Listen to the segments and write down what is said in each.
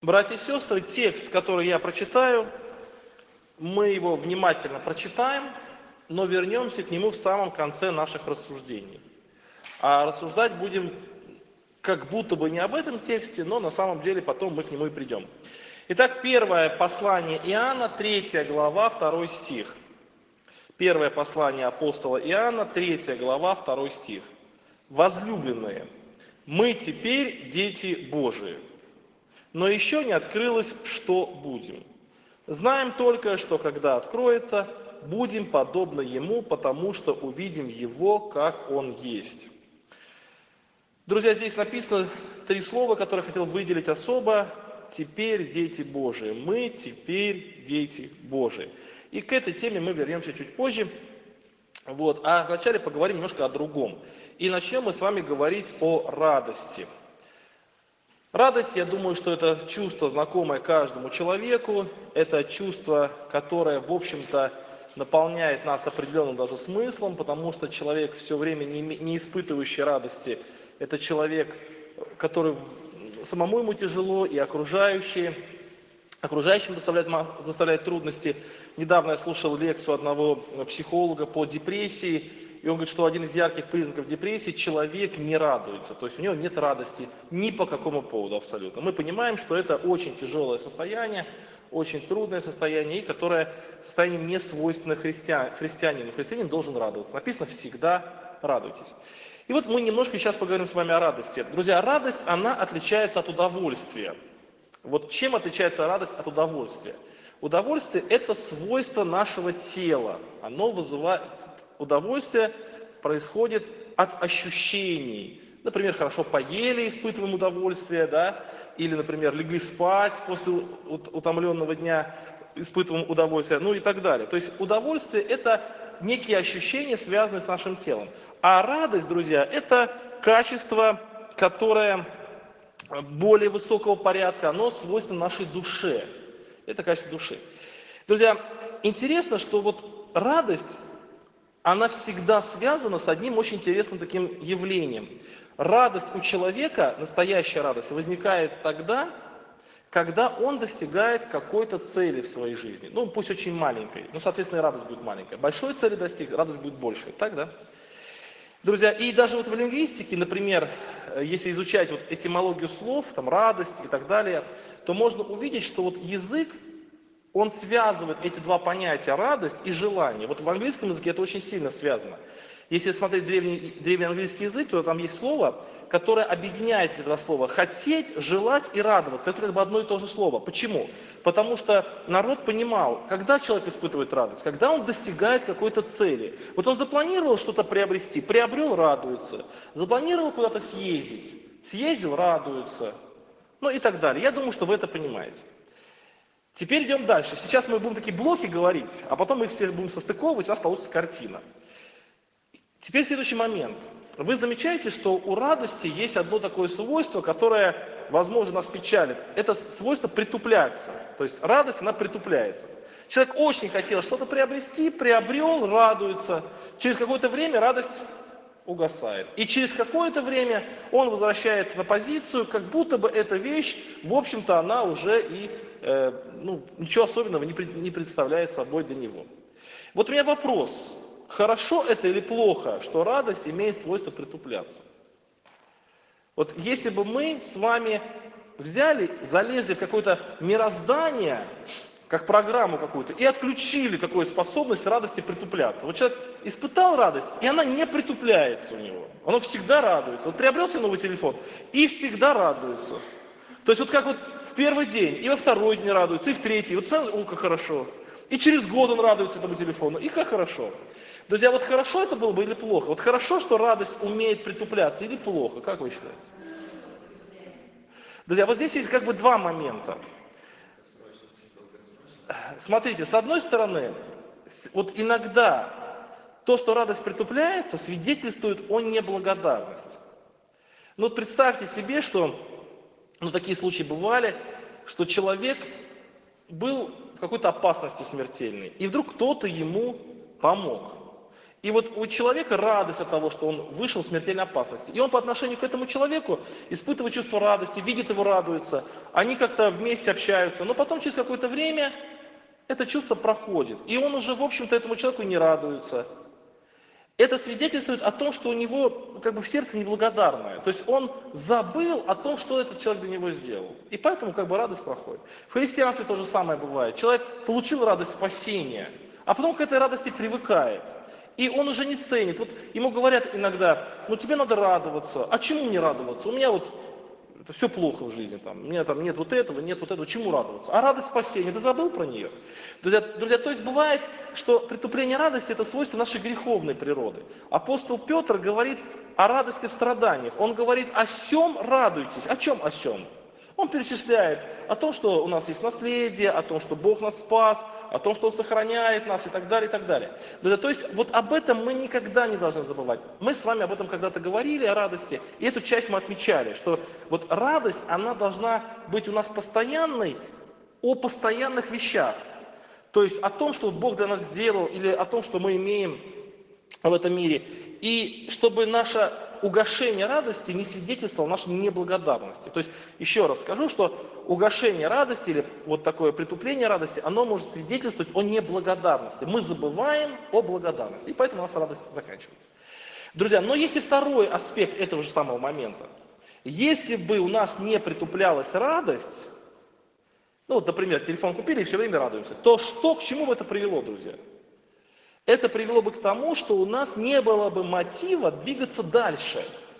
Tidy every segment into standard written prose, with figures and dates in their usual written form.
Братья и сестры, текст, который я прочитаю, мы его внимательно прочитаем, но вернемся к нему в самом конце наших рассуждений. А рассуждать будем как будто бы не об этом тексте, но на самом деле потом мы к нему и придем. Итак, первое послание Иоанна, 3 глава, 2 стих. Первое послание апостола Иоанна, 3 глава, 2 стих. «Возлюбленные, мы теперь дети Божии, но еще не открылось, что будем. Знаем только, что когда откроется, будем подобны Ему, потому что увидим Его, как Он есть». Друзья, здесь написано 3 слова, которые я хотел выделить особо. «Теперь дети Божии». Мы теперь дети Божии. И к этой теме мы вернемся чуть позже. А вначале поговорим немножко о другом. И начнем мы с вами говорить о радости. Радость, я думаю, что это чувство, знакомое каждому человеку. Это чувство, которое, в общем-то, наполняет нас определенным даже смыслом, потому что человек, все время не испытывающий радости, это человек, который самому ему тяжело, и окружающим доставляет трудности. Недавно я слушал лекцию одного психолога по депрессии, и он говорит, что один из ярких признаков депрессии – человек не радуется, то есть у него нет радости ни по какому поводу абсолютно. Мы понимаем, что это очень тяжелое состояние, очень трудное состояние, и которое состояние не свойственно христианину. Христианин должен радоваться. Написано «всегда радуйтесь». И вот мы немножко сейчас поговорим с вами о радости. Друзья, радость, она отличается от удовольствия. Вот чем отличается радость от удовольствия? Удовольствие – это свойство нашего тела. Оно вызывает… Удовольствие происходит от ощущений. Например, хорошо поели, испытываем удовольствие, да? Или, например, легли спать после утомленного дня, испытываем удовольствие, ну и так далее. То есть удовольствие – это некие ощущения, связанные с нашим телом. А радость, друзья, это качество, которое более высокого порядка, оно свойственно нашей душе. Это качество души. Друзья, интересно, что вот радость, она всегда связана с одним очень интересным таким явлением. Радость у человека, настоящая радость, возникает тогда, когда он достигает какой-то цели в своей жизни. Ну, пусть очень маленькой, но, соответственно, и радость будет маленькая. Большой цели достиг, радость будет большей. Так, да? Друзья, и даже вот в лингвистике, например, если изучать вот этимологию слов, там, радость и так далее, то можно увидеть, что вот язык, он связывает эти два понятия, радость и желание. Вот в английском языке это очень сильно связано. Если смотреть древний английский язык, то там есть слово, которое объединяет эти два слова. Хотеть, желать и радоваться. Это как бы одно и то же слово. Почему? Потому что народ понимал, когда человек испытывает радость, когда он достигает какой-то цели. Вот он запланировал что-то приобрести, приобрел, радуется. Запланировал куда-то съездить, съездил, радуется. Ну и так далее. Я думаю, что вы это понимаете. Теперь идем дальше. Сейчас мы будем такие блоки говорить, а потом мы их все будем состыковывать, у нас получится картина. Теперь следующий момент. Вы замечаете, что у радости есть одно такое свойство, которое, возможно, нас печалит. Это свойство притупляться. То есть радость, она притупляется. Человек очень хотел что-то приобрести, приобрел, радуется. Через какое-то время радость угасает. И через какое-то время он возвращается на позицию, как будто бы эта вещь, в общем-то, она уже и ничего особенного не представляет собой для него. Вот у меня вопрос. Хорошо это или плохо, что радость имеет свойство притупляться? Вот если бы мы с вами взяли, залезли в какое-то мироздание, как программу какую-то, и отключили такую способность радости притупляться. Вот человек испытал радость, и она не притупляется у него. Он всегда радуется. Вот приобрел себе новый телефон, и всегда радуется. То есть вот как вот в первый день, и во второй день радуется, и в третий. Вот о, как хорошо. И через год он радуется этому телефону, и как хорошо. Друзья, вот хорошо это было бы или плохо? Вот хорошо, что радость умеет притупляться, или плохо? Как вы считаете? Друзья, вот здесь есть как бы два момента. Смотрите, с одной стороны, вот иногда то, что радость притупляется, свидетельствует о неблагодарности. Ну вот представьте себе, что, такие случаи бывали, что человек был в какой-то опасности смертельной, и вдруг кто-то ему помог. И вот у человека радость от того, что он вышел в смертельной опасности. И он по отношению к этому человеку испытывает чувство радости, видит его, радуется. Они как-то вместе общаются. Но потом через какое-то время это чувство проходит. И он уже, в общем-то, этому человеку не радуется. Это свидетельствует о том, что у него как бы в сердце неблагодарное. То есть он забыл о том, что этот человек для него сделал. И поэтому как бы радость проходит. В христианстве то же самое бывает. Человек получил радость спасения, а потом к этой радости привыкает. И он уже не ценит. Вот ему говорят иногда, ну тебе надо радоваться. А чему мне радоваться? У меня вот это все плохо в жизни. Там. У меня там нет вот этого, нет вот этого. Чему радоваться? А радость спасения, ты забыл про нее? Друзья, то есть бывает, что притупление радости это свойство нашей греховной природы. Апостол Петр говорит о радости в страданиях. Он говорит, о сем радуйтесь. О чем о сем? Он перечисляет о том, что у нас есть наследие, о том, что Бог нас спас, о том, что Он сохраняет нас и так далее, и так далее. То есть вот об этом мы никогда не должны забывать. Мы с вами об этом когда-то говорили, о радости, и эту часть мы отмечали, что вот радость, она должна быть у нас постоянной, о постоянных вещах. То есть о том, что Бог для нас сделал, или о том, что мы имеем в этом мире. И чтобы наше угошение радости не свидетельствовало нашей неблагодарности. То есть, еще раз скажу, что угошение радости или вот такое притупление радости, оно может свидетельствовать о неблагодарности. Мы забываем о благодарности, и поэтому у нас радость заканчивается. Друзья, но есть и второй аспект этого же самого момента. Если бы у нас не притуплялась радость, ну вот, например, телефон купили и все время радуемся, то что, к чему бы это привело, друзья? Это привело бы к тому, что у нас не было бы мотива двигаться дальше.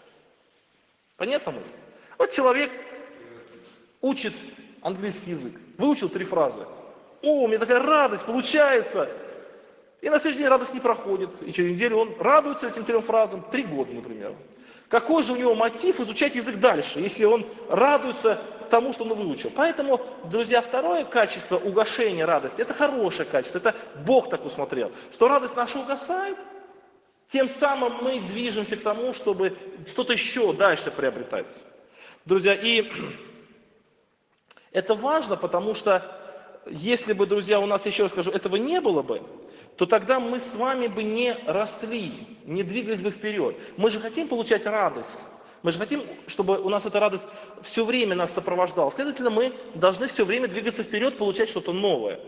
Понятна мысль? Вот человек учит английский язык, выучил 3 фразы. О, у меня такая радость получается. И на следующий день радость не проходит. И через неделю он радуется этим 3 фразам 3 года, например. Какой же у него мотив изучать язык дальше, если он радуется тому, что он выучил? Поэтому, друзья, второе качество угошения радости, это хорошее качество, это Бог так усмотрел, что радость наша угасает, тем самым мы движемся к тому, чтобы что-то еще дальше приобретать. Друзья, и это важно, потому что если бы, друзья, у нас, еще раз скажу, этого не было бы, то тогда мы с вами бы не росли, не двигались бы вперед. Мы же хотим получать радость. Мы же хотим, чтобы у нас эта радость все время нас сопровождала. Следовательно, мы должны все время двигаться вперед, получать что-то новое.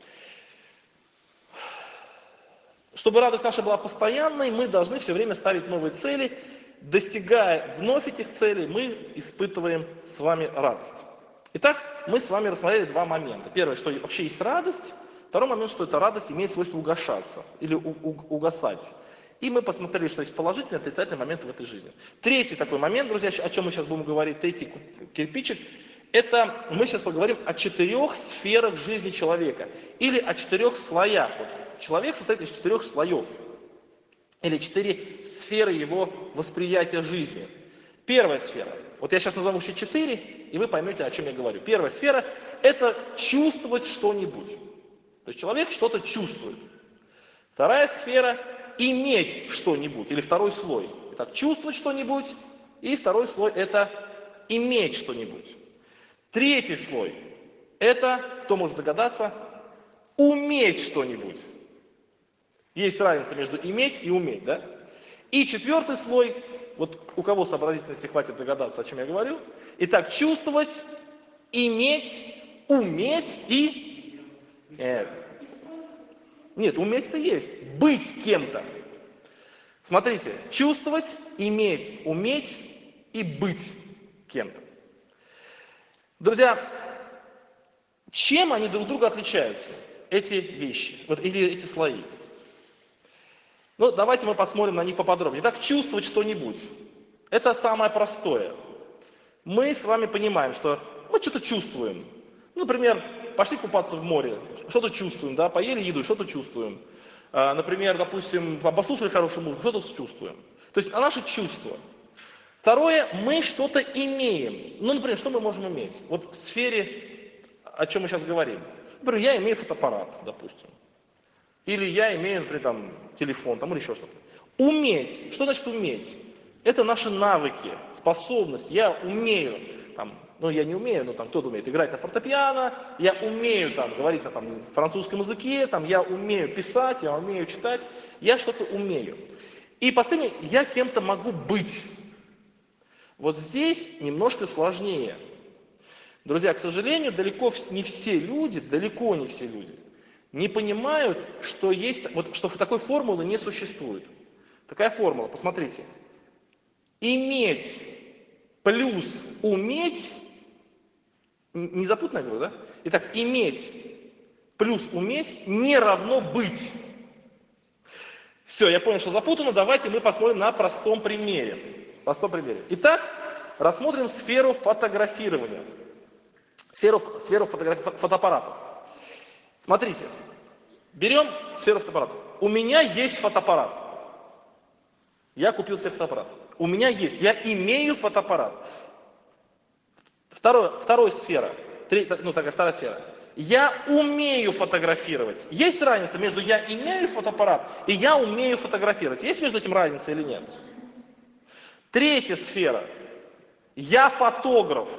Чтобы радость наша была постоянной, мы должны все время ставить новые цели. Достигая вновь этих целей, мы испытываем с вами радость. Итак, мы с вами рассмотрели 2 момента. Первое, что вообще есть радость. Второй момент, что эта радость имеет свойство угошаться или угасать. И мы посмотрели, что есть положительные и отрицательные моменты в этой жизни. Третий такой момент, друзья, о чем мы сейчас будем говорить, третий кирпичик, это мы сейчас поговорим о 4 сферах жизни человека. Или о 4 слоях. Вот человек состоит из 4 слоев. Или 4 сферы его восприятия жизни. Первая сфера. Вот я сейчас назову все 4, и вы поймете, о чем я говорю. Первая сфера – это чувствовать что-нибудь. То есть человек что-то чувствует. Вторая сфера – иметь что-нибудь, или второй слой. Итак, чувствовать что-нибудь, и второй слой – это иметь что-нибудь. Третий слой – это, кто может догадаться, уметь что-нибудь. Есть разница между иметь и уметь, да? И 4 слой, вот у кого сообразительности хватит догадаться, о чем я говорю. Итак, чувствовать, иметь, уметь и... Нет, уметь это есть. Быть кем-то. Смотрите, чувствовать, иметь, уметь и быть кем-то. Друзья, чем они друг друга отличаются, эти вещи, вот, или эти слои? Ну, давайте мы посмотрим на них поподробнее. Итак, чувствовать что-нибудь. Это самое простое. Мы с вами понимаем, что мы что-то чувствуем. Ну, например, пошли купаться в море, что-то чувствуем, да, поели еду, что-то чувствуем. Например, допустим, послушали хорошую музыку, что-то чувствуем. То есть, наше чувство. Второе, мы что-то имеем. Ну, например, что мы можем иметь? Вот в сфере, о чем мы сейчас говорим. Например, я имею фотоаппарат, допустим. Или я имею, например, там, телефон, там, или еще что-то. Уметь. Что значит уметь? Это наши навыки, способность. Я умею там, Ну, я не умею, ну, там, кто-то умеет играть на фортепиано, я умею, там, говорить на, там, французском языке, там, я умею писать, я умею читать, я что-то умею. И последнее, я кем-то могу быть. Вот здесь немножко сложнее. Друзья, к сожалению, далеко не все люди не понимают, что есть, вот, что такой формулы не существует. Такая формула, посмотрите. Иметь плюс уметь, не запутанно говорю, да? Итак, иметь плюс уметь не равно быть. Все, я понял, что запутано, давайте мы посмотрим на простом примере. Итак, рассмотрим сферу фотографирования. Сферу фотоаппаратов. Смотрите, берем сферу фотоаппаратов. У меня есть фотоаппарат. Я купил себе фотоаппарат. У меня есть, я имею фотоаппарат. Вторая сфера. Вторая сфера. Я умею фотографировать. Есть разница между я имею фотоаппарат и я умею фотографировать? Есть между этим разница или нет? Третья сфера. Я фотограф.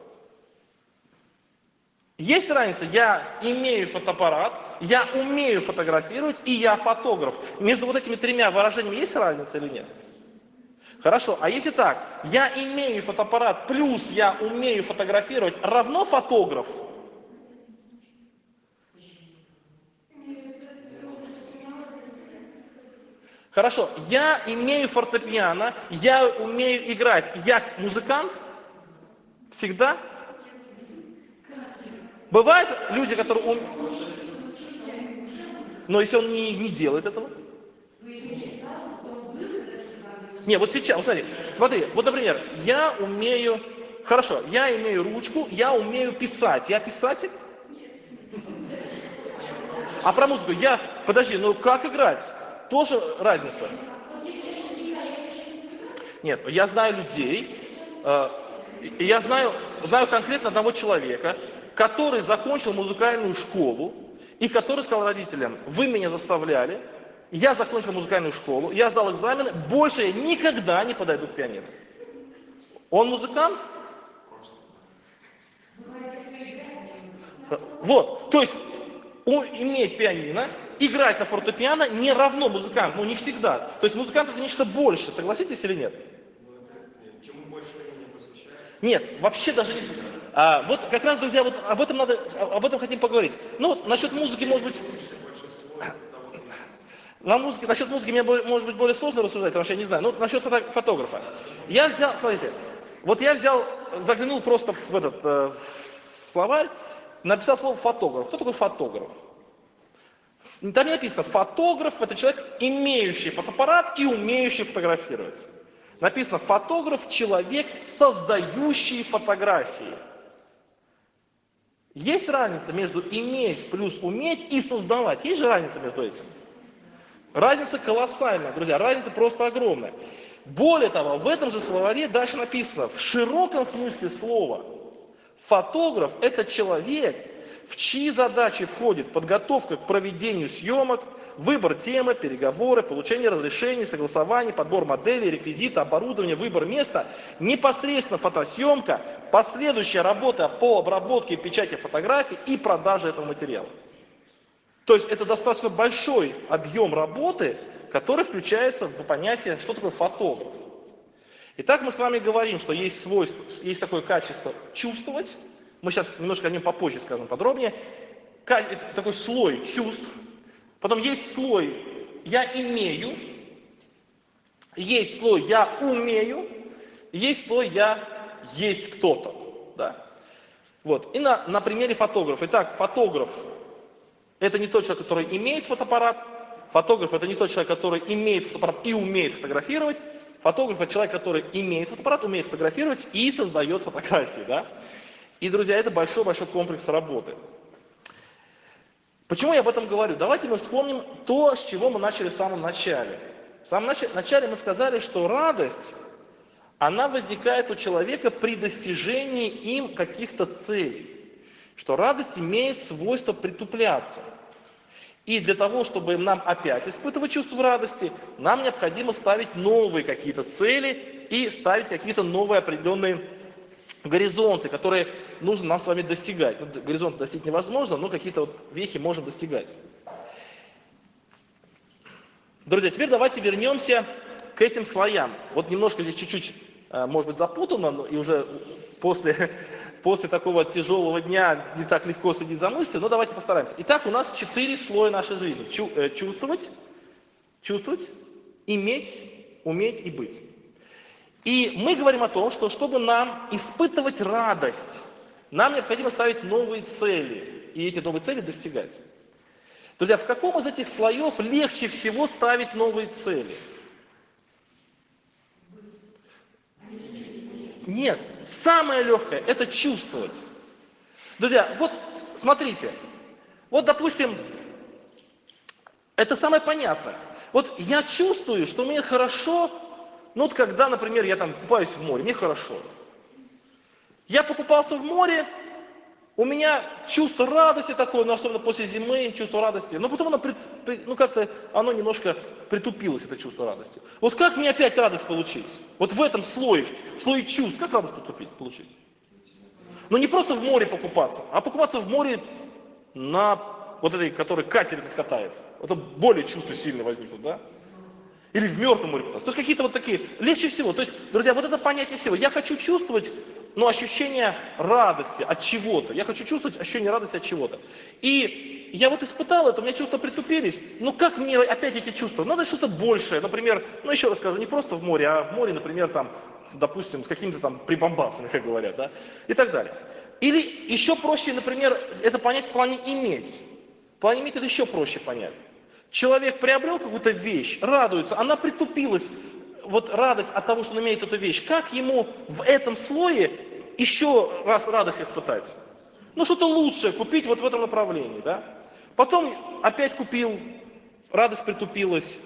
Есть разница, я имею фотоаппарат, я умею фотографировать и я фотограф. Между вот этими тремя выражениями есть разница или нет? Хорошо, а если так, я имею фотоаппарат плюс я умею фотографировать равно фотограф? Хорошо, я имею фортепиано, я умею играть, я музыкант? Всегда? Бывают люди, которые но если он не делает этого? Не, вот сейчас, вот смотри, вот, например, я умею, хорошо, я имею ручку, я умею писать, я писатель? А про музыку подожди, ну как играть? Тоже разница. Нет, я знаю людей, я знаю конкретно одного человека, который закончил музыкальную школу, и который сказал родителям, вы меня заставляли, я закончил музыкальную школу, я сдал экзамены, больше я никогда не подойду к пианино. Он музыкант? Вот, то есть иметь пианино, играть на фортепиано не равно музыкант, не всегда. То есть музыкант это нечто большее, согласитесь или нет? Нет, вообще даже не... вот как раз, друзья, вот об этом хотим поговорить. Ну вот насчет музыки, может быть... Насчет музыки мне может быть более сложно рассуждать, потому что я не знаю. Ну, насчет фотографа. Я взял, смотрите, заглянул просто в словарь, написал слово фотограф. Кто такой фотограф? Там не написано, фотограф это человек, имеющий фотоаппарат и умеющий фотографировать. Написано, фотограф человек, создающий фотографии. Есть разница между иметь плюс уметь и создавать. Есть же разница между этим? Разница колоссальная, друзья, разница просто огромная. Более того, в этом же словаре дальше написано, в широком смысле слова, фотограф – это человек, в чьи задачи входит подготовка к проведению съемок, выбор темы, переговоры, получение разрешений, согласование, подбор моделей, реквизита, оборудования, выбор места, непосредственно фотосъемка, последующая работа по обработке и печати фотографий и продаже этого материала. То есть это достаточно большой объем работы, который включается в понятие, что такое фотограф. Итак, мы с вами говорим, что есть такое качество чувствовать. Мы сейчас немножко о нем попозже скажем подробнее. Это такой слой чувств. Потом есть слой «я имею», есть слой «я умею», есть слой «я есть кто-то». Да? Вот. И на примере фотографа. Итак, фотограф – это не тот человек, который имеет фотоаппарат. Фотограф – это не тот человек, который имеет фотоаппарат и умеет фотографировать. Фотограф – это человек, который имеет фотоаппарат, умеет фотографировать и создает фотографии. Да? И, друзья, это большой-большой комплекс работы. Почему я об этом говорю? Давайте мы вспомним то, с чего мы начали в самом начале. В самом начале мы сказали, что радость, она возникает у человека при достижении им каких-то целей. Что радость имеет свойство притупляться. И для того, чтобы нам опять испытывать чувство радости, нам необходимо ставить новые какие-то цели и ставить какие-то новые определенные горизонты, которые нужно нам с вами достигать. Ну, горизонт достичь невозможно, но какие-то вот вехи можем достигать. Друзья, теперь давайте вернемся к этим слоям. Вот немножко здесь чуть-чуть, может быть, запутано, и уже после такого тяжелого дня не так легко следить за мыслью, но давайте постараемся. Итак, у нас 4 слоя нашей жизни. Чувствовать, иметь, уметь и быть. И мы говорим о том, что чтобы нам испытывать радость, нам необходимо ставить новые цели, и эти новые цели достигать. Друзья, в каком из этих слоев легче всего ставить новые цели? Нет, самое легкое – это чувствовать. Друзья, вот смотрите, вот допустим, это самое понятное. Вот я чувствую, что мне хорошо, ну вот когда, например, я там купаюсь в море, мне хорошо. Я покупался в море, у меня чувство радости такое, ну особенно после зимы, чувство радости, но потом оно как-то, оно немножко притупилось, это чувство радости. Вот как мне опять радость получить? Вот в этом слое, в слое чувств, как радость получить? Ну не просто в море покупаться, а покупаться в море на вот этой, который катер нас катает. Это более чувство сильное возникнут, да? Или в мертвом море покупаться. То есть какие-то вот такие, легче всего. То есть, друзья, вот это понятие всего. Я хочу чувствовать, ну, ощущение радости от чего-то. Я хочу чувствовать ощущение радости от чего-то. И я вот испытал это, у меня чувства притупились. Ну как мне опять эти чувства? Надо что-то большее. Например, ну еще раз скажу, не просто в море, а в море, например, там, допустим, с какими-то там прибамбасами, как говорят, да, и так далее. Или еще проще, например, это понять в плане иметь. В плане иметь это еще проще понять. Человек приобрел какую-то вещь, радуется, она притупилась. Вот радость от того, что он имеет эту вещь, как ему в этом слое еще раз радость испытать? Ну, что-то лучшее купить вот в этом направлении, да? Потом опять купил, радость притупилась.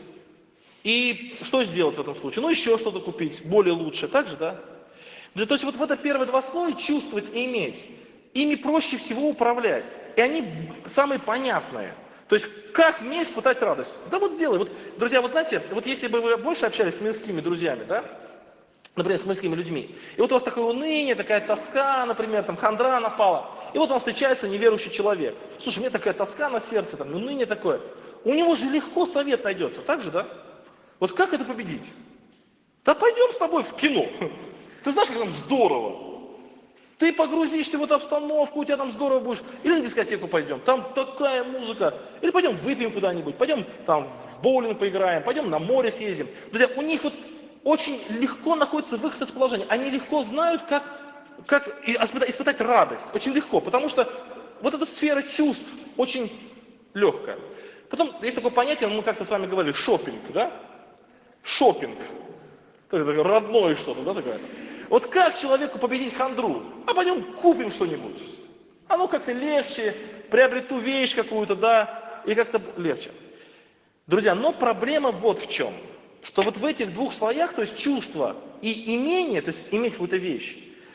И что сделать в этом случае? Ну, еще что-то купить, более лучшее, так же, да? То есть вот в это первые 2 слоя чувствовать и иметь, ими проще всего управлять. И они самые понятные. То есть, как мне испытать радость? Да вот сделай. Вот, друзья, вот знаете, вот если бы вы больше общались с мирскими друзьями, да, например, с мирскими людьми, и вот у вас такое уныние, такая тоска, например, там хандра напала, и вот вам встречается неверующий человек. Слушай, у меня такая тоска на сердце, там, уныние такое. У него же легко совет найдется, так же, да? Вот как это победить? Да пойдем с тобой в кино. Ты знаешь, как там здорово. Ты погрузишься в эту обстановку, у тебя там здорово будешь. Или на дискотеку пойдем, там такая музыка. Или пойдем выпьем куда-нибудь, пойдем там в боулинг поиграем, пойдем на море съездим. Друзья, у них вот очень легко находится выход из положения. Они легко знают, как испытать радость. Очень легко, потому что вот эта сфера чувств очень легкая. Потом есть такое понятие, мы как-то с вами говорили, шопинг, да? Шопинг. Такое родное что-то, да, такое? Вот как человеку победить хандру? А пойдем купим что-нибудь. Оно как-то легче, приобрету вещь какую-то, да, и как-то легче. Друзья, но проблема вот в чем. Что вот в этих 2 слоях, то есть чувство и имение, то есть иметь какую-то вещь,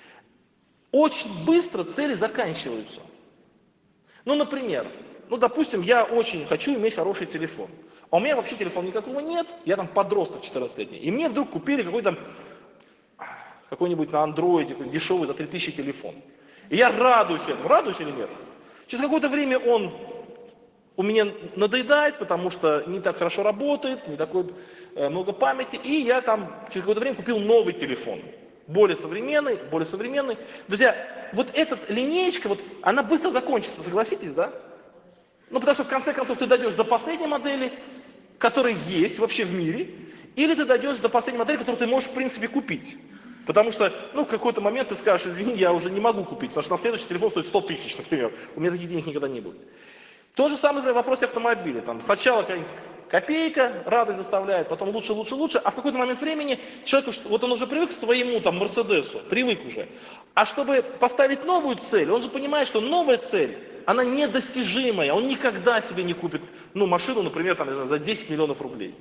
очень быстро цели заканчиваются. Ну, например, ну, допустим, я очень хочу иметь хороший телефон. А у меня вообще телефона никакого нет, я там подросток 14-летний. И мне вдруг купили какой-нибудь на андроиде, дешевый за 3000 телефон. И я радуюсь этому. Радуюсь или нет? Через какое-то время он у меня надоедает, потому что не так хорошо работает, не такой много памяти. И я там через какое-то время купил новый телефон. Более современный. Друзья, вот эта линеечка, вот, она быстро закончится, согласитесь, да? Ну, потому что в конце концов ты дойдешь до последней модели, которая есть вообще в мире, или ты дойдешь до последней модели, которую ты можешь в принципе купить. Потому что, ну, в какой-то момент ты скажешь, извини, я уже не могу купить, потому что на следующий телефон стоит 100 000, например. У меня таких денег никогда не будет. То же самое, например, в вопросе автомобиля. Там сначала какая-нибудь копейка, радость заставляет, потом лучше, а в какой-то момент времени человеку, вот он уже привык к своему там Мерседесу, привык уже. А чтобы поставить новую цель, он же понимает, что новая цель, она недостижимая, он никогда себе не купит, ну, машину, например, там, не знаю, за 10 миллионов рублей.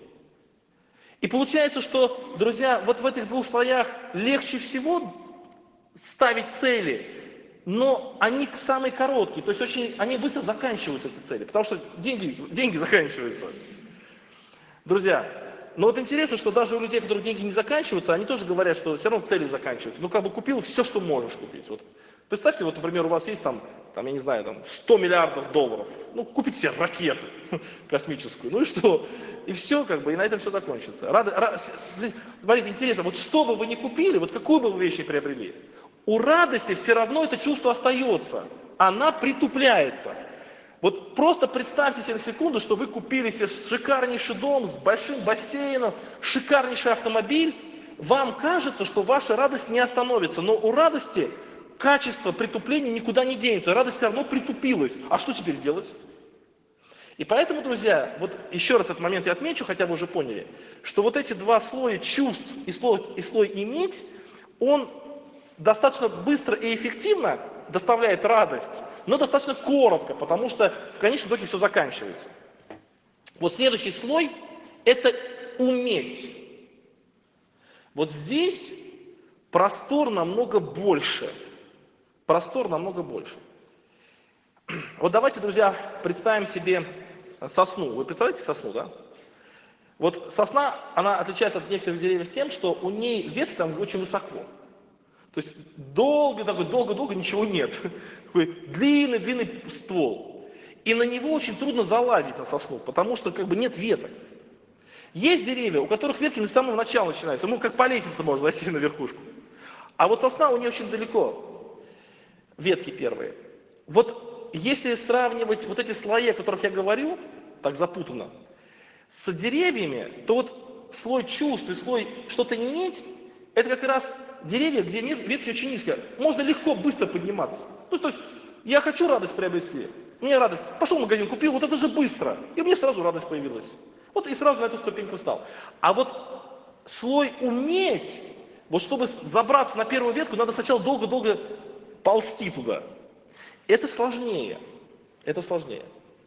И получается, что, друзья, вот в этих 2 слоях легче всего ставить цели, но они самые короткие, то есть они быстро заканчиваются, эти цели, потому что деньги заканчиваются. Друзья, Но вот интересно, что даже у людей, у которых деньги не заканчиваются, они тоже говорят, что все равно цели заканчиваются. Ну, как бы купил все, что можешь купить. Вот. Представьте, вот, например, у вас есть там, я не знаю, там 100 миллиардов долларов. Ну, купите себе ракету космическую. Ну и что? И все, как бы, и на этом все закончится. Смотрите, интересно, вот что бы вы ни купили, вот какую бы вы вещь ни приобрели, у радости все равно это чувство остается. Она притупляется. Вот просто представьте себе на секунду, что вы купили себе шикарнейший дом с большим бассейном, шикарнейший автомобиль. Вам кажется, что ваша радость не остановится, но у радости качество притупления никуда не денется. Радость все равно притупилась. А что теперь делать? И поэтому, друзья, вот еще раз этот момент я отмечу, хотя вы уже поняли, что вот эти два слоя чувств и слой иметь, он достаточно быстро и эффективно доставляет радость, но достаточно коротко, потому что в конечном итоге все заканчивается. Вот следующий слой – это уметь. Вот здесь простор намного больше. Простор намного больше. Вот давайте, друзья, представим себе сосну. Вы представляете сосну, да? Вот сосна, она отличается от некоторых деревьев тем, что у ней ветки там очень высоко. То есть долго-долго ничего нет. Такой длинный ствол. И на него очень трудно залазить, на сосну, потому что как бы нет веток. Есть деревья, у которых ветки с самого начала начинаются. Ну, как по лестнице можно зайти на верхушку. А вот сосна у нее очень далеко. Ветки первые. Вот если сравнивать вот эти слои, о которых я говорю, так запутанно, с деревьями, то вот слой чувств и слой что-то иметь, это как раз деревья, где нет, ветки очень низкие. Можно легко, быстро подниматься. Ну, то есть, я хочу радость приобрести. У меня радость. Пошел в магазин, купил, вот это же быстро. И у меня сразу радость появилась. Вот и сразу на эту ступеньку встал. А вот слой уметь, вот чтобы забраться на первую ветку, надо сначала долго-долго ползти туда. Это сложнее. Это сложнее.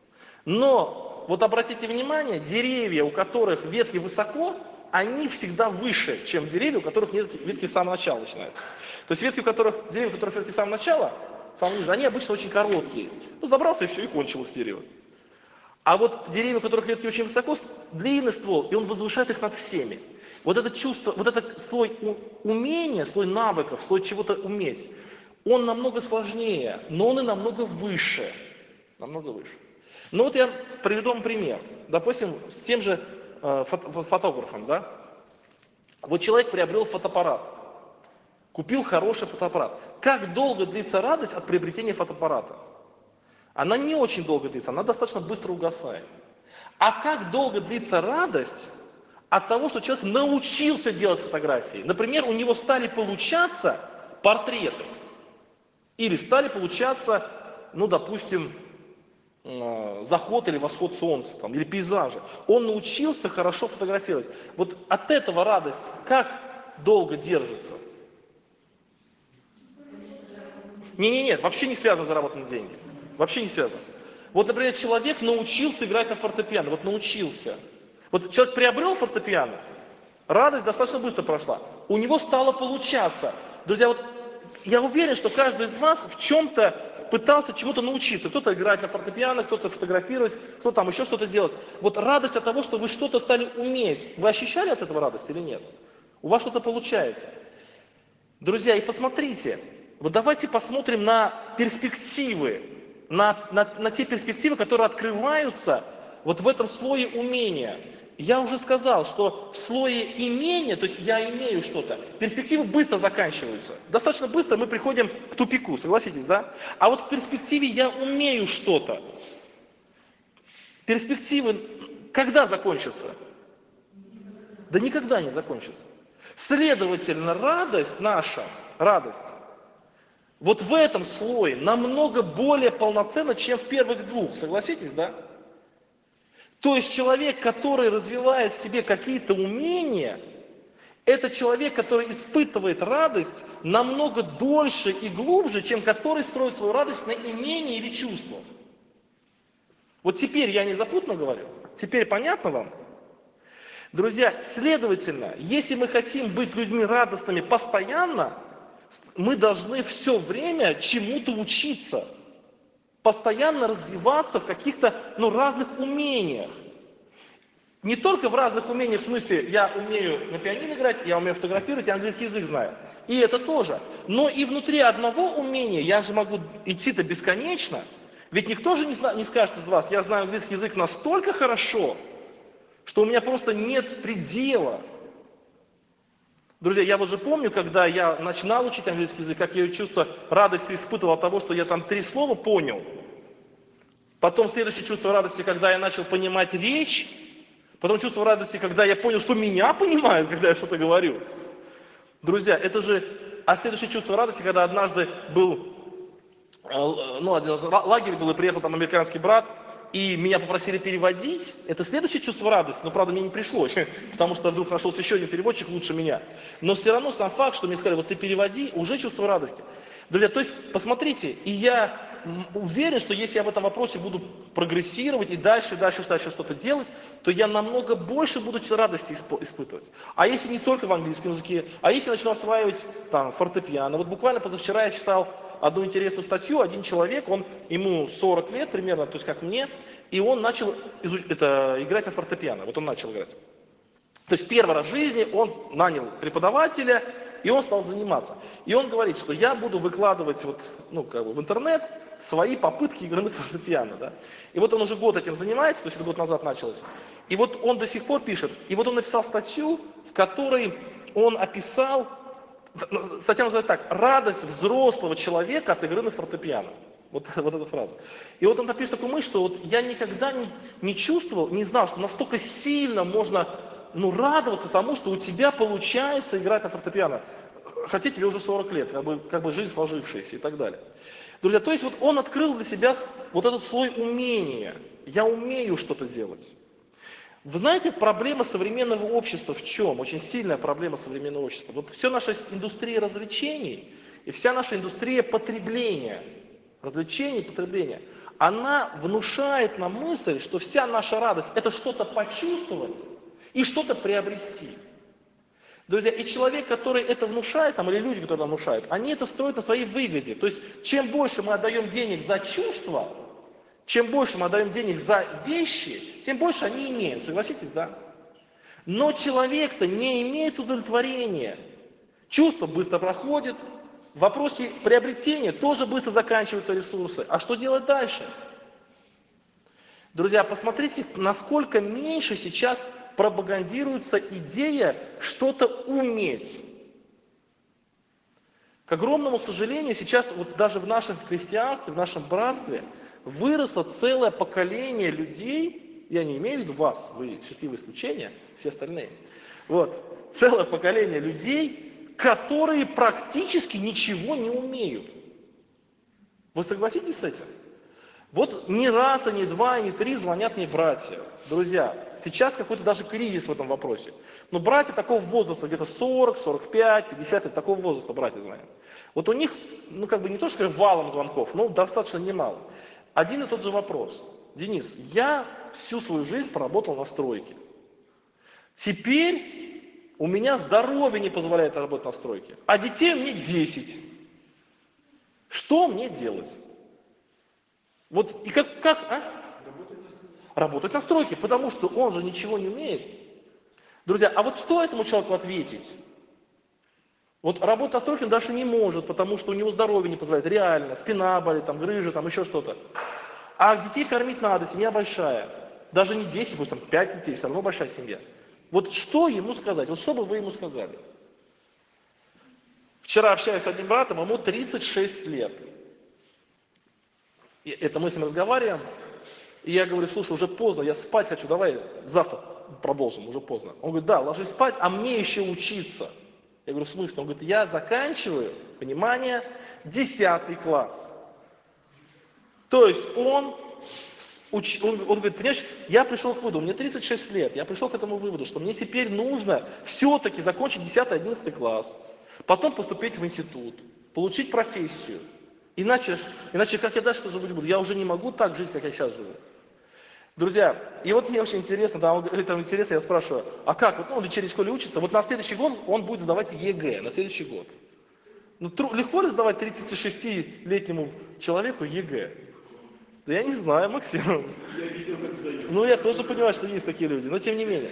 Но, вот обратите внимание, деревья, у которых ветки высоко, они всегда выше, чем деревья, у которых ветки с самого начала начинаются. То есть деревья, у которых ветки с самого начала, с самого низа, они обычно очень короткие. Ну, забрался и все, и кончилось дерево. А вот деревья, у которых ветки очень высоко, длинный ствол, и он возвышает их над всеми. Вот это чувство, вот этот слой умения, слой навыков, слой чего-то уметь, он намного сложнее, но он и намного выше. Намного выше. Ну вот я приведу вам пример. Допустим, с тем же фотографом, да? Вот человек приобрел фотоаппарат, купил хороший фотоаппарат. Как долго длится радость от приобретения фотоаппарата? Она не очень долго длится, она достаточно быстро угасает. А как долго длится радость от того, что человек научился делать фотографии? Например, у него стали получаться портреты. Или стали получаться, ну, допустим, заход или восход солнца, там, или пейзажи. Он научился хорошо фотографировать. Вот от этого радость как долго держится? Нет, вообще не связано с заработанными деньгами. Вообще не связано. Вот, например, человек научился играть на фортепиано. Вот научился. Вот человек приобрел фортепиано, радость достаточно быстро прошла. У него стало получаться. Друзья, вот я уверен, что каждый из вас в чем-то пытался чему-то научиться. Кто-то играть на фортепиано, кто-то фотографировать, кто там еще что-то делать. Вот радость от того, что вы что-то стали уметь. Вы ощущали от этого радость или нет? У вас что-то получается. Друзья, и посмотрите, вот давайте посмотрим на перспективы, на те перспективы, которые открываются вот в этом слое умения. Я уже сказал, что в слое имения, то есть я имею что-то, перспективы быстро заканчиваются. Достаточно быстро мы приходим к тупику, согласитесь, да? А вот в перспективе я умею что-то. Перспективы когда закончатся? Да никогда не закончатся. Следовательно, радость наша, радость, вот в этом слое намного более полноценна, чем в первых двух, согласитесь, да? То есть человек, который развивает в себе какие-то умения, это человек, который испытывает радость намного дольше и глубже, чем который строит свою радость на имении или чувствах. Вот теперь я не запутанно говорю? Теперь понятно вам? Друзья, следовательно, если мы хотим быть людьми радостными постоянно, мы должны все время чему-то учиться. Постоянно развиваться в каких-то разных умениях. Не только в разных умениях, в смысле, я умею на пианино играть, я умею фотографировать, я английский язык знаю. И это тоже. Но и внутри одного умения я же могу идти-то бесконечно. Ведь никто же не скажет из вас, я знаю английский язык настолько хорошо, что у меня просто нет предела. Друзья, я вот же помню, когда я начинал учить английский язык, как я чувство радости испытывал от того, что я там 3 слова понял. Потом следующее чувство радости, когда я начал понимать речь. Потом чувство радости, когда я понял, что меня понимают, когда я что-то говорю. Друзья, это же... А следующее чувство радости, когда однажды был... один раз лагерь был, и приехал там американский брат, и меня попросили переводить. Это следующее чувство радости, но, правда, мне не пришлось, потому что вдруг нашелся еще один переводчик лучше меня. Но все равно сам факт, что мне сказали, вот ты переводи, уже чувство радости. Друзья, то есть, посмотрите, и я уверен, что если я в этом вопросе буду прогрессировать и дальше что-то делать, то я намного больше буду радости испытывать. А если не только в английском языке, а если начну осваивать там фортепиано. Вот буквально позавчера я читал одну интересную статью, один человек, ему 40 лет примерно, то есть как мне, и он начал играть на фортепиано, вот он начал играть. То есть первый раз в жизни он нанял преподавателя, и он стал заниматься. И он говорит, что я буду выкладывать в интернет свои попытки игры на фортепиано. Да? И вот он уже год этим занимается, то есть это год назад началось. И вот он до сих пор пишет. И вот он написал статью, в которой он описал, статья называется так: «Радость взрослого человека от игры на фортепиано». Вот эта фраза. И вот он напишет такую мысль, что вот я никогда не чувствовал, не знал, что настолько сильно можно радоваться тому, что у тебя получается играть на фортепиано. Хотя тебе уже 40 лет, как бы жизнь сложившаяся и так далее. Друзья, то есть вот он открыл для себя вот этот слой умения. Я умею что-то делать. Вы знаете, проблема современного общества в чем? Очень сильная проблема современного общества. Вот вся наша индустрия развлечений и вся наша индустрия потребления, развлечений, потребления, она внушает нам мысль, что вся наша радость – это что-то почувствовать и что-то приобрести. Друзья, и человек, который это внушает, или люди, которые это внушают, они это строят на своей выгоде. То есть, чем больше мы отдаем денег за чувства, чем больше мы отдаем денег за вещи, тем больше они имеют. Согласитесь, да? Но человек-то не имеет удовлетворения. Чувство быстро проходит. В вопросе приобретения тоже быстро заканчиваются ресурсы. А что делать дальше? Друзья, посмотрите, насколько меньше сейчас пропагандируется идея что-то уметь. К огромному сожалению, сейчас вот даже в нашем христианстве, в нашем братстве выросло целое поколение людей, я не имею в виду вас, вы счастливое исключение, все остальные, целое поколение людей, которые практически ничего не умеют. Вы согласитесь с этим? Вот ни раз, и ни два, и ни три звонят мне братья. Друзья, сейчас какой-то даже кризис в этом вопросе. Но братья такого возраста, где-то 40, 45, 50, такого возраста братья звонят. Вот у них, не то что валом звонков, но достаточно немало. Один и тот же вопрос. Денис, я всю свою жизнь проработал на стройке. Теперь у меня здоровье не позволяет работать на стройке, а детей у меня 10. Что мне делать? Вот и Работать на стройке, потому что он же ничего не умеет. Друзья, а вот что этому человеку ответить? Вот работать на стройке он дальше не может, потому что у него здоровье не позволяет, реально, спина болит, грыжа, еще что-то. А детей кормить надо, семья большая. Даже не 10, пусть 5 детей, все равно большая семья. Вот что ему сказать? Вот что бы вы ему сказали? Вчера общаюсь с одним братом, ему 36 лет. И это мы с ним разговариваем, и я говорю: слушай, уже поздно, я спать хочу, давай завтра продолжим, уже поздно. Он говорит: да, ложись спать, а мне еще учиться. Я говорю: в смысле? Он говорит: я заканчиваю, внимание, 10 класс. То есть он говорит: понимаешь, я пришел к выводу, мне 36 лет, я пришел к этому выводу, что мне теперь нужно все-таки закончить 10-11 класс, потом поступить в институт, получить профессию. Иначе как я дальше тоже буду? Я уже не могу так жить, как я сейчас живу. Друзья, и вот мне очень интересно, интересно, я спрашиваю: а как? Он в вечерней школе учится, вот на следующий год он будет сдавать ЕГЭ, на следующий год. Легко ли сдавать 36-летнему человеку ЕГЭ? Да я не знаю, Максим. Я видел, как сдают. Ну, я тоже понимаю, что есть такие люди, но тем не менее.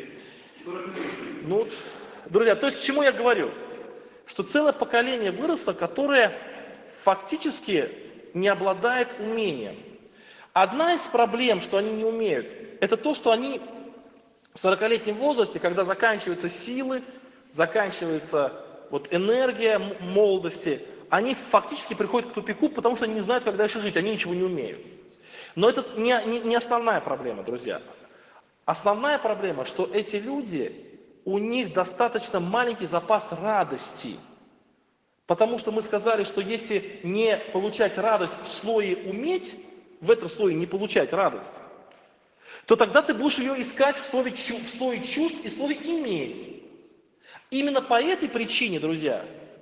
Ну, друзья, то есть к чему я говорю? Что целое поколение выросло, которое фактически не обладает умением. Одна из проблем, что они не умеют, это то, что они в 40-летнем возрасте, когда заканчиваются силы, заканчивается вот энергия молодости, они фактически приходят к тупику, потому что они не знают, как дальше жить, они ничего не умеют. Но это не основная проблема, друзья. Основная проблема, что эти люди, у них достаточно маленький запас радости. Потому что мы сказали, что если не получать радость в слое уметь, в этом слое не получать радость, то тогда ты будешь ее искать в слое чувств и в слое иметь. Именно по этой причине, друзья,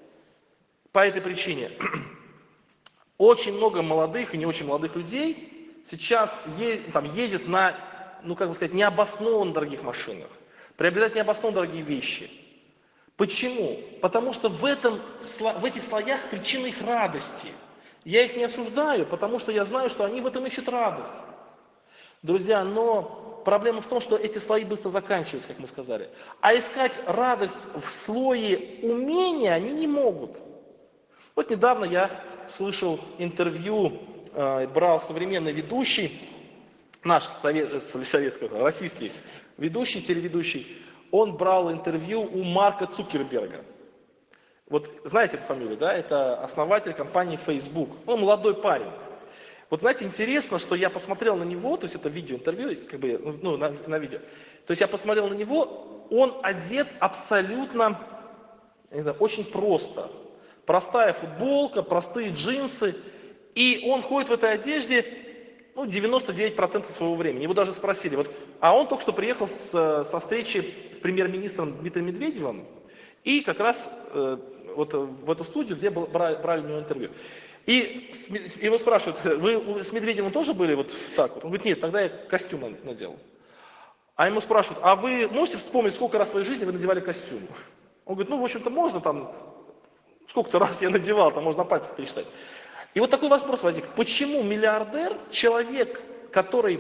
по этой причине, очень много молодых и не очень молодых людей сейчас ездят на, ну как бы сказать, необоснованно дорогих машинах, приобретают необоснованно дорогие вещи. Почему? Потому что в этих слоях причина их радости. Я их не осуждаю, потому что я знаю, что они в этом ищут радость. Друзья, но проблема в том, что эти слои быстро заканчиваются, как мы сказали. А искать радость в слое умения они не могут. Вот недавно я слышал интервью, брал современный ведущий, наш российский ведущий, телеведущий, он брал интервью у Марка Цукерберга. Вот знаете эту фамилию, да? Это основатель компании Facebook. Он молодой парень. Вот знаете, интересно, что я посмотрел на него, то есть это видеоинтервью, как бы, ну, на видео. То есть я посмотрел на него, он одет абсолютно, я не знаю, очень просто. Простая футболка, простые джинсы. И он ходит в этой одежде, ну, 99% своего времени. Его даже спросили, вот, а он только что приехал со встречи с премьер-министром Дмитрием Медведевым, и как раз вот в эту студию, где брали у него интервью. И его спрашивают, вы с Медведевым тоже были вот так вот? Он говорит, нет, тогда я костюм надел. А ему спрашивают, а вы можете вспомнить, сколько раз в своей жизни вы надевали костюм? Он говорит, ну, в общем-то, можно там, сколько-то раз я надевал, там можно на пальцах пересчитать. И вот такой вопрос возник. Почему миллиардер, человек, который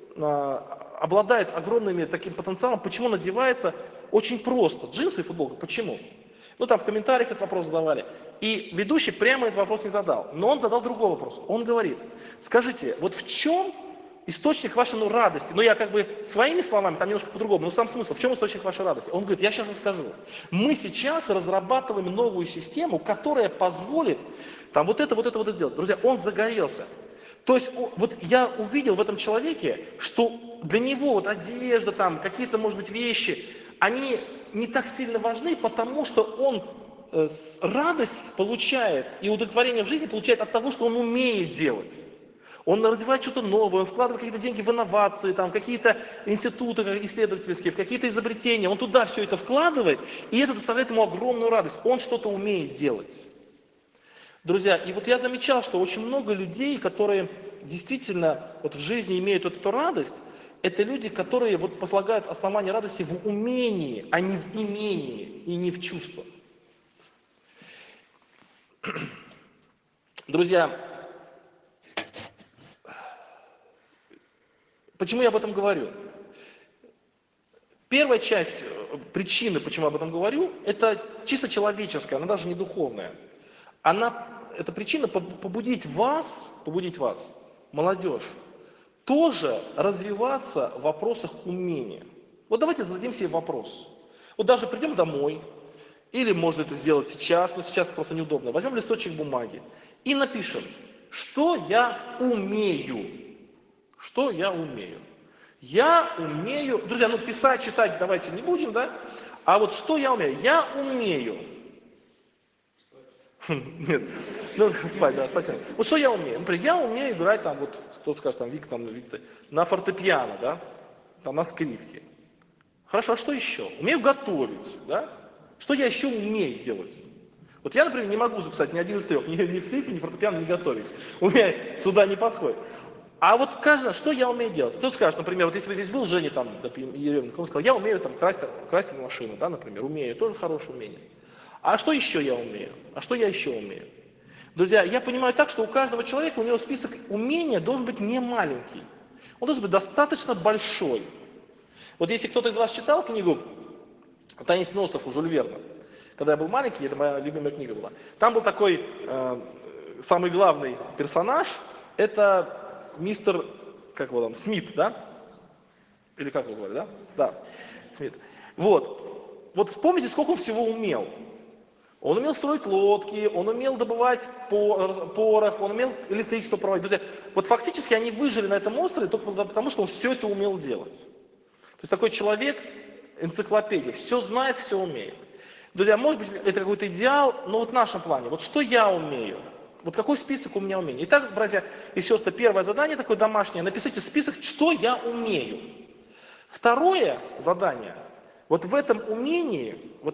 обладает огромным таким потенциалом, почему он одевается очень просто? Джинсы и футболка. Почему? Ну, там в комментариях этот вопрос задавали. И ведущий прямо этот вопрос не задал. Но он задал другой вопрос. Он говорит, скажите, вот в чем источник вашей радости? Ну, я как бы своими словами, там немножко по-другому, но сам смысл, в чем источник вашей радости? Он говорит, я сейчас расскажу. Мы сейчас разрабатываем новую систему, которая позволит там вот это делать. Друзья, он загорелся. То есть вот я увидел в этом человеке, что для него вот одежда, там какие-то, может быть, вещи, они не так сильно важны, потому что он радость получает и удовлетворение в жизни получает от того, что он умеет делать. Он развивает что-то новое, он вкладывает какие-то деньги в инновации, там, в какие-то институты исследовательские, в какие-то изобретения. Он туда все это вкладывает, и это доставляет ему огромную радость. Он что-то умеет делать. Друзья, и вот я замечал, что очень много людей, которые действительно вот в жизни имеют вот эту радость, это люди, которые вот послагают основание радости в умении, а не в имении и не в чувствах. Друзья, почему я об этом говорю? Первая часть причины, почему я об этом говорю, это чисто человеческая, она даже не духовная. Эта причина побудить вас, молодежь, тоже развиваться в вопросах умения. Вот давайте зададим себе вопрос. Вот даже придем домой, или можно это сделать сейчас, но сейчас это просто неудобно. Возьмем листочек бумаги и напишем, что я умею. Что я умею? Я умею, друзья, ну писать, читать давайте не будем, да? А вот что я умею? Я умею. Нет, ну спать, да, спать. Вот что я умею? Например, я умею играть там, вот кто-то скажет, там, Виктор, на фортепиано, да? Там на скрипке. Хорошо, а что еще? Умею готовить, да? Что я еще умею делать? Вот я, например, не могу записать ни один из трех, ни в скрипке, ни фортепиано, ни готовить. У меня сюда не подходит. А вот каждый, что я умею делать? Кто скажет, например, вот если бы здесь был Женя, там, Еремин, он сказал, я умею там красить машину, да, например, умею, тоже хорошее умение. А что еще я умею? А что я еще умею? Друзья, я понимаю так, что у каждого человека, у него список умения должен быть не маленький. Он должен быть достаточно большой. Вот если кто-то из вас читал книгу «Таинственный остров» у Жюль Верна, когда я был маленький, это моя любимая книга была, там был такой самый главный персонаж, это мистер, как его там, Смит, да? Или как его звали, да? Да, Смит. Вот вспомните, сколько он всего умел. Он умел строить лодки, он умел добывать порох, он умел электричество проводить. Друзья, вот фактически они выжили на этом острове только потому, что он все это умел делать. То есть такой человек, энциклопедия, все знает, все умеет. Друзья, может быть, это какой-то идеал, но вот в нашем плане, вот что я умею? Вот какой список у меня умений? Итак, братья и сестры, первое задание такое домашнее, напишите список, что я умею. Второе задание, вот в этом умении,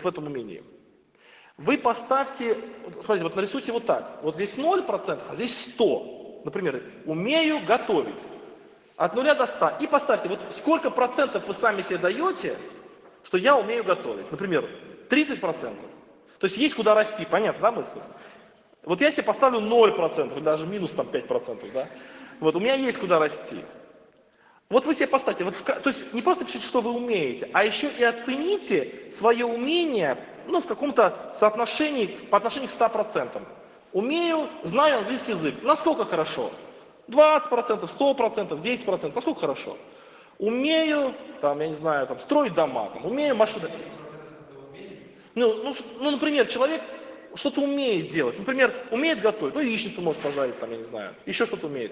вы поставьте, смотрите, вот нарисуйте вот так. Вот здесь 0%, а здесь 100. Например, умею готовить. От 0 до 100. И поставьте, вот сколько процентов вы сами себе даете, что я умею готовить. Например, 30%. То есть куда расти, понятно, да, мысль? Вот я себе поставлю 0%, или даже минус там 5%, да? Вот у меня есть куда расти. Вот вы себе поставьте, то есть не просто пишите, что вы умеете, а еще и оцените свое умение, в каком-то соотношении, по отношению к 100%. Умею, знаю английский язык. Насколько хорошо? 20%, 100%, 10%. Насколько хорошо? Умею, там, я не знаю, там, строить дома, там, умею машины. Например, человек что-то умеет делать. Например, умеет готовить, яичницу может пожарить, там, я не знаю, еще что-то умеет.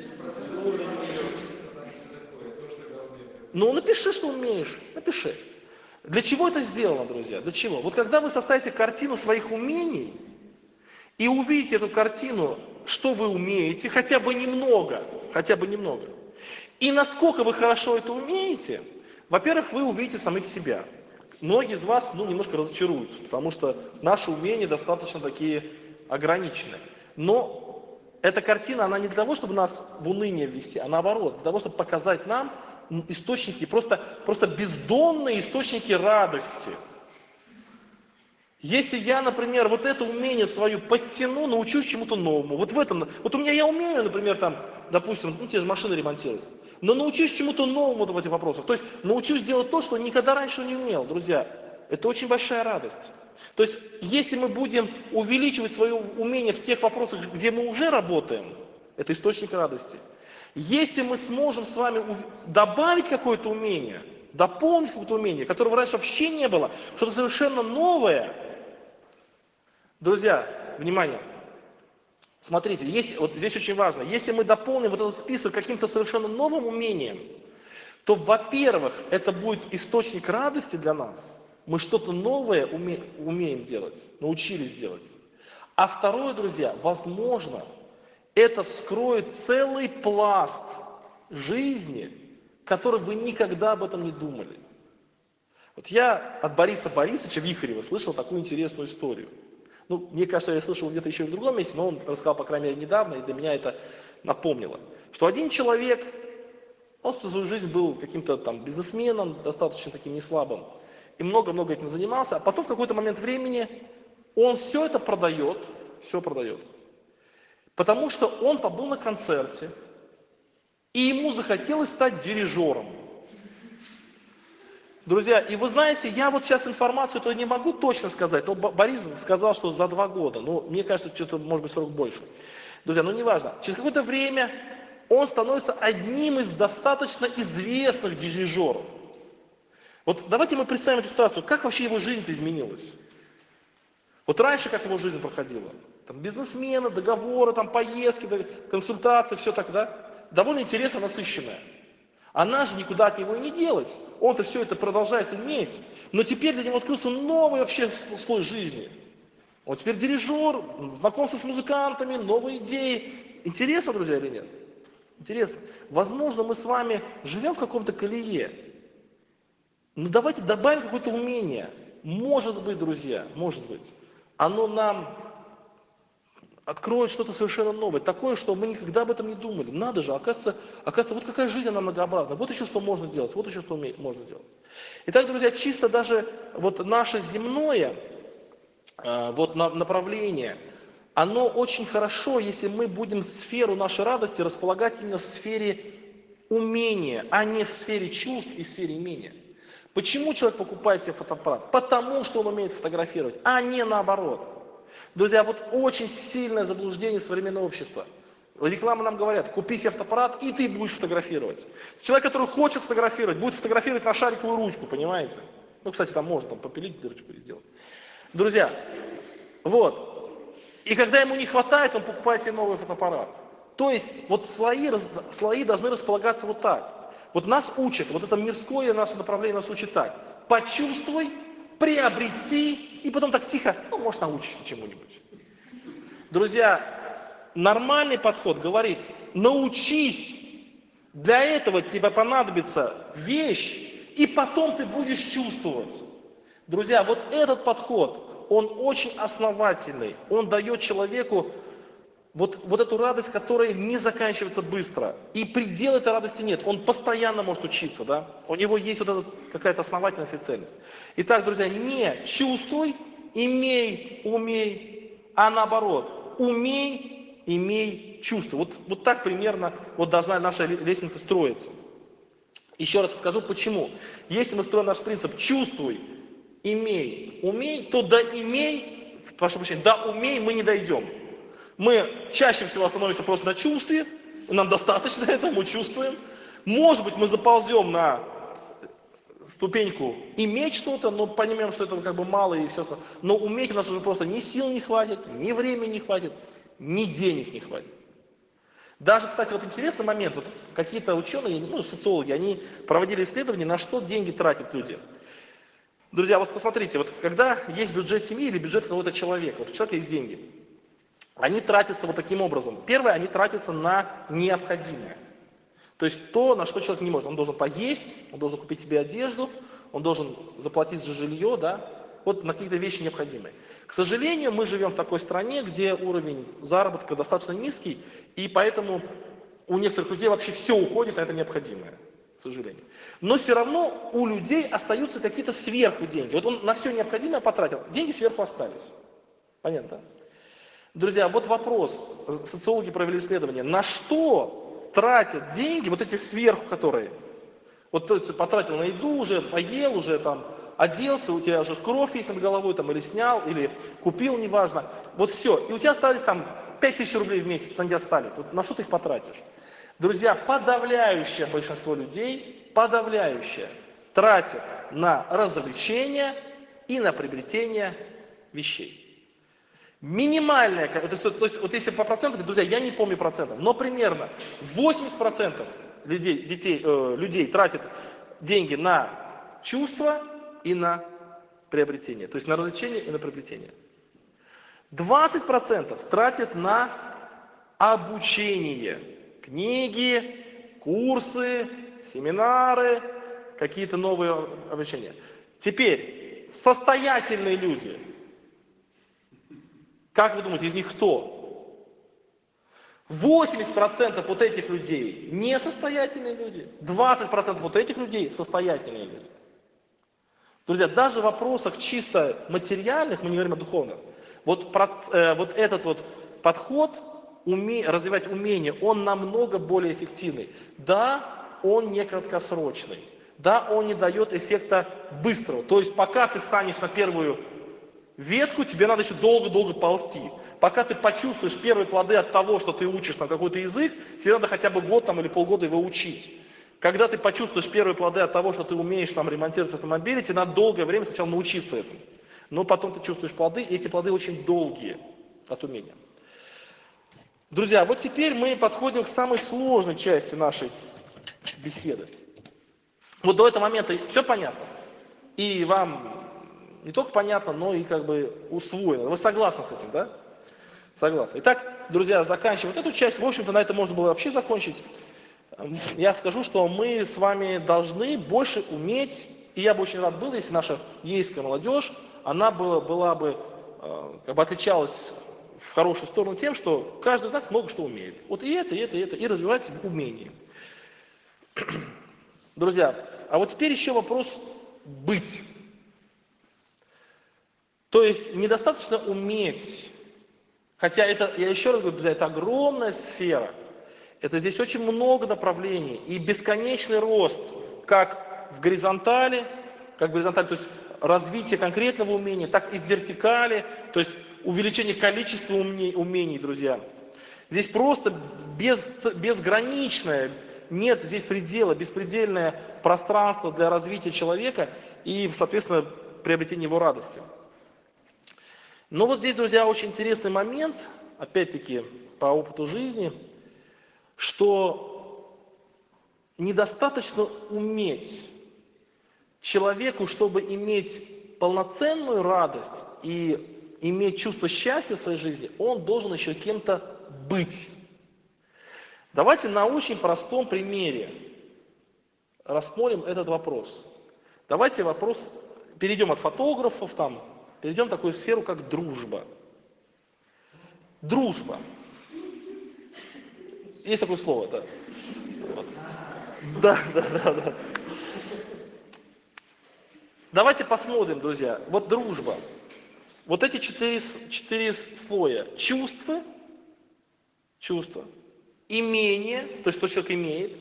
Напиши, что умеешь, напиши. Для чего это сделано, друзья? Для чего? Вот когда вы составите картину своих умений и увидите эту картину, что вы умеете, хотя бы немного, и насколько вы хорошо это умеете, во-первых, вы увидите самих себя. Многие из вас, немножко разочаруются, потому что наши умения достаточно такие ограниченные. Но эта картина, она не для того, чтобы нас в уныние ввести, а наоборот, для того, чтобы показать нам источники, просто бездонные источники радости. Если я, например, вот это умение свое подтяну, научусь чему-то новому, вот я умею, например, допустим, те же машины ремонтировать, но научусь чему-то новому в этих вопросах, то есть научусь делать то, что никогда раньше не умел, друзья, это очень большая радость. То есть, если мы будем увеличивать свое умение в тех вопросах, где мы уже работаем, это источник радости. Если мы сможем с вами добавить какое-то умение, дополнить какое-то умение, которого раньше вообще не было, что-то совершенно новое, друзья, внимание, смотрите, вот здесь очень важно, если мы дополним вот этот список каким-то совершенно новым умением, то, во-первых, это будет источник радости для нас, мы что-то новое умеем делать, научились делать. А второе, друзья, возможно, это вскроет целый пласт жизни, который вы никогда об этом не думали. Вот я от Бориса Борисовича Вихарева слышал такую интересную историю. Мне кажется, я слышал где-то еще в другом месте, но он рассказал, по крайней мере, недавно, и для меня это напомнило. Что один человек, он всю свою жизнь был каким-то бизнесменом, достаточно таким неслабым, и много-много этим занимался, а потом в какой-то момент времени он все это продает, потому что он побыл на концерте, и ему захотелось стать дирижером. Друзья, и вы знаете, я вот сейчас информацию-то не могу точно сказать, но Борис сказал, что за 2 года, мне кажется, что-то может быть срок больше. Друзья, неважно, через какое-то время он становится одним из достаточно известных дирижеров. Вот давайте мы представим эту ситуацию, как вообще его жизнь-то изменилась. Вот раньше как его жизнь проходила. Бизнесмены, договоры, поездки, консультации, все так, да? Довольно интересно, насыщенное. Она же никуда от него и не делась. Он-то все это продолжает уметь. Но теперь для него открылся новый вообще слой жизни. Он теперь дирижер, знакомство с музыкантами, новые идеи. Интересно, друзья, или нет? Интересно. Возможно, мы с вами живем в каком-то колее. Но давайте добавим какое-то умение. Может быть, друзья, может быть, оно нам откроет что-то совершенно новое, такое, что мы никогда об этом не думали. Надо же, оказывается, вот какая жизнь она многообразна, вот еще что можно делать, вот еще что можно делать. Итак, друзья, чисто даже вот наше земное направление, Оно очень хорошо, если мы будем сферу нашей радости располагать именно в сфере умения, а не в сфере чувств и сфере имения. Почему человек покупает себе фотоаппарат? Потому что он умеет фотографировать, а не наоборот. Друзья, вот очень сильное заблуждение современного общества. Рекламы нам говорят, купи себе фотоаппарат, и ты будешь фотографировать. Человек, который хочет фотографировать, будет фотографировать на шариковую ручку, понимаете? Ну, кстати, там можно попилить дырочку и сделать. Друзья, вот. И когда ему не хватает, он покупает себе новый фотоаппарат. То есть вот слои должны располагаться вот так. Вот нас учат, вот это мирское наше направление нас учит так. Почувствуй, приобрети, и потом так тихо, ну, может, научишься чему-нибудь. Друзья, нормальный подход говорит, научись, для этого тебе понадобится вещь, и потом ты будешь чувствовать. Друзья, вот этот подход, он очень основательный, он дает человеку вот эту радость, которая не заканчивается быстро. И предела этой радости нет, он постоянно может учиться, да? У него есть вот эта какая-то основательность и цельность. Итак, друзья, не чувствуй, имей, умей, а наоборот, умей, имей, чувствуй. Вот так примерно вот должна наша лестница строиться. Еще раз скажу, почему. Если мы строим наш принцип «чувствуй, имей, умей», то до «имей», прошу прощения, до «умей» мы не дойдем. Мы чаще всего остановимся просто на чувстве, нам достаточно этого, мы чувствуем. Может быть, мы заползем на ступеньку иметь что-то, но понимаем, что этого как бы мало и все остальное. Но уметь у нас уже просто ни сил не хватит, ни времени не хватит, ни денег не хватит. Даже, кстати, вот интересный момент, вот какие-то ученые, ну, социологи, они проводили исследования, на что деньги тратят люди. Друзья, вот посмотрите, вот когда есть бюджет семьи или бюджет какого-то человека, вот у человека есть деньги, они тратятся вот таким образом. Первое, они тратятся на необходимое. То есть то, на что человек не может. Он должен поесть, он должен купить себе одежду, он должен заплатить за жилье, да, вот на какие-то вещи необходимые. К сожалению, мы живем в такой стране, где уровень заработка достаточно низкий, и поэтому у некоторых людей вообще все уходит на это необходимое, к сожалению. Но все равно у людей остаются какие-то сверху деньги. Вот он на все необходимое потратил, деньги сверху остались. Понятно, да? Друзья, вот вопрос. Социологи провели исследование. На что тратят деньги, вот эти сверху, которые... Вот ты потратил на еду уже, поел уже, там, оделся, у тебя уже кровь есть над головой, там, или снял, или купил, неважно. Вот все. И у тебя остались там 5000 рублей в месяц, они остались. Вот на что ты их потратишь? Друзья, подавляющее большинство людей, тратят на развлечения и на приобретение вещей. Минимальное, то есть вот если по процентам, друзья, я не помню процентов, но примерно 80% людей тратят деньги на чувства и на приобретение, то есть на развлечение и на приобретение. 20% тратят на обучение, книги, курсы, семинары, какие-то новые обучения. Теперь состоятельные люди. Как вы думаете, из них кто? 80% вот этих людей несостоятельные люди, 20% вот этих людей состоятельные люди. Друзья, даже в вопросах чисто материальных, мы не говорим о духовных, вот этот вот подход, развивать умение, он намного более эффективный. Да, он не краткосрочный, да, он не дает эффекта быстрого. То есть пока ты станешь на первую ветку, тебе надо еще долго-долго ползти. Пока ты почувствуешь первые плоды от того, что ты учишь на какой-то язык, тебе надо хотя бы год там, или полгода его учить. Когда ты почувствуешь первые плоды от того, что ты умеешь там ремонтировать автомобили, тебе надо долгое время сначала научиться этому. Но потом ты чувствуешь плоды, и эти плоды очень долгие от умения. Друзья, вот теперь мы подходим к самой сложной части нашей беседы. Вот до этого момента все понятно. И вам не только понятно, но и как бы усвоено. Вы согласны с этим, да? Согласны. Итак, друзья, заканчиваем вот эту часть. В общем-то, на этом можно было вообще закончить. Я скажу, что мы с вами должны больше уметь, и я бы очень рад был, если наша ейская молодежь, она была бы, как бы отличалась в хорошую сторону тем, что каждый из нас много что умеет. Вот и это, и развивать умение. Друзья, а вот теперь еще вопрос быть. То есть недостаточно уметь Хотя это, я еще раз говорю, друзья, это огромная сфера. Это здесь очень много направлений и бесконечный рост, как в горизонтали, то есть развитие конкретного умения, так и в вертикали, то есть увеличение количества умений, друзья. Здесь просто безграничное, нет здесь предела, беспредельное пространство для развития человека и, соответственно, приобретения его радости. Но вот здесь, друзья, очень интересный момент, опять-таки, по опыту жизни, что недостаточно уметь человеку, чтобы иметь полноценную радость и иметь чувство счастья в своей жизни, он должен еще кем-то быть. Давайте на очень простом примере рассмотрим этот вопрос. Давайте перейдем от фотографов, перейдем в такую сферу, как дружба. Дружба. Есть такое слово, да? Вот. Да. Давайте посмотрим, друзья. Вот дружба. Вот эти четыре слоя. Чувства, имение, то есть что человек имеет,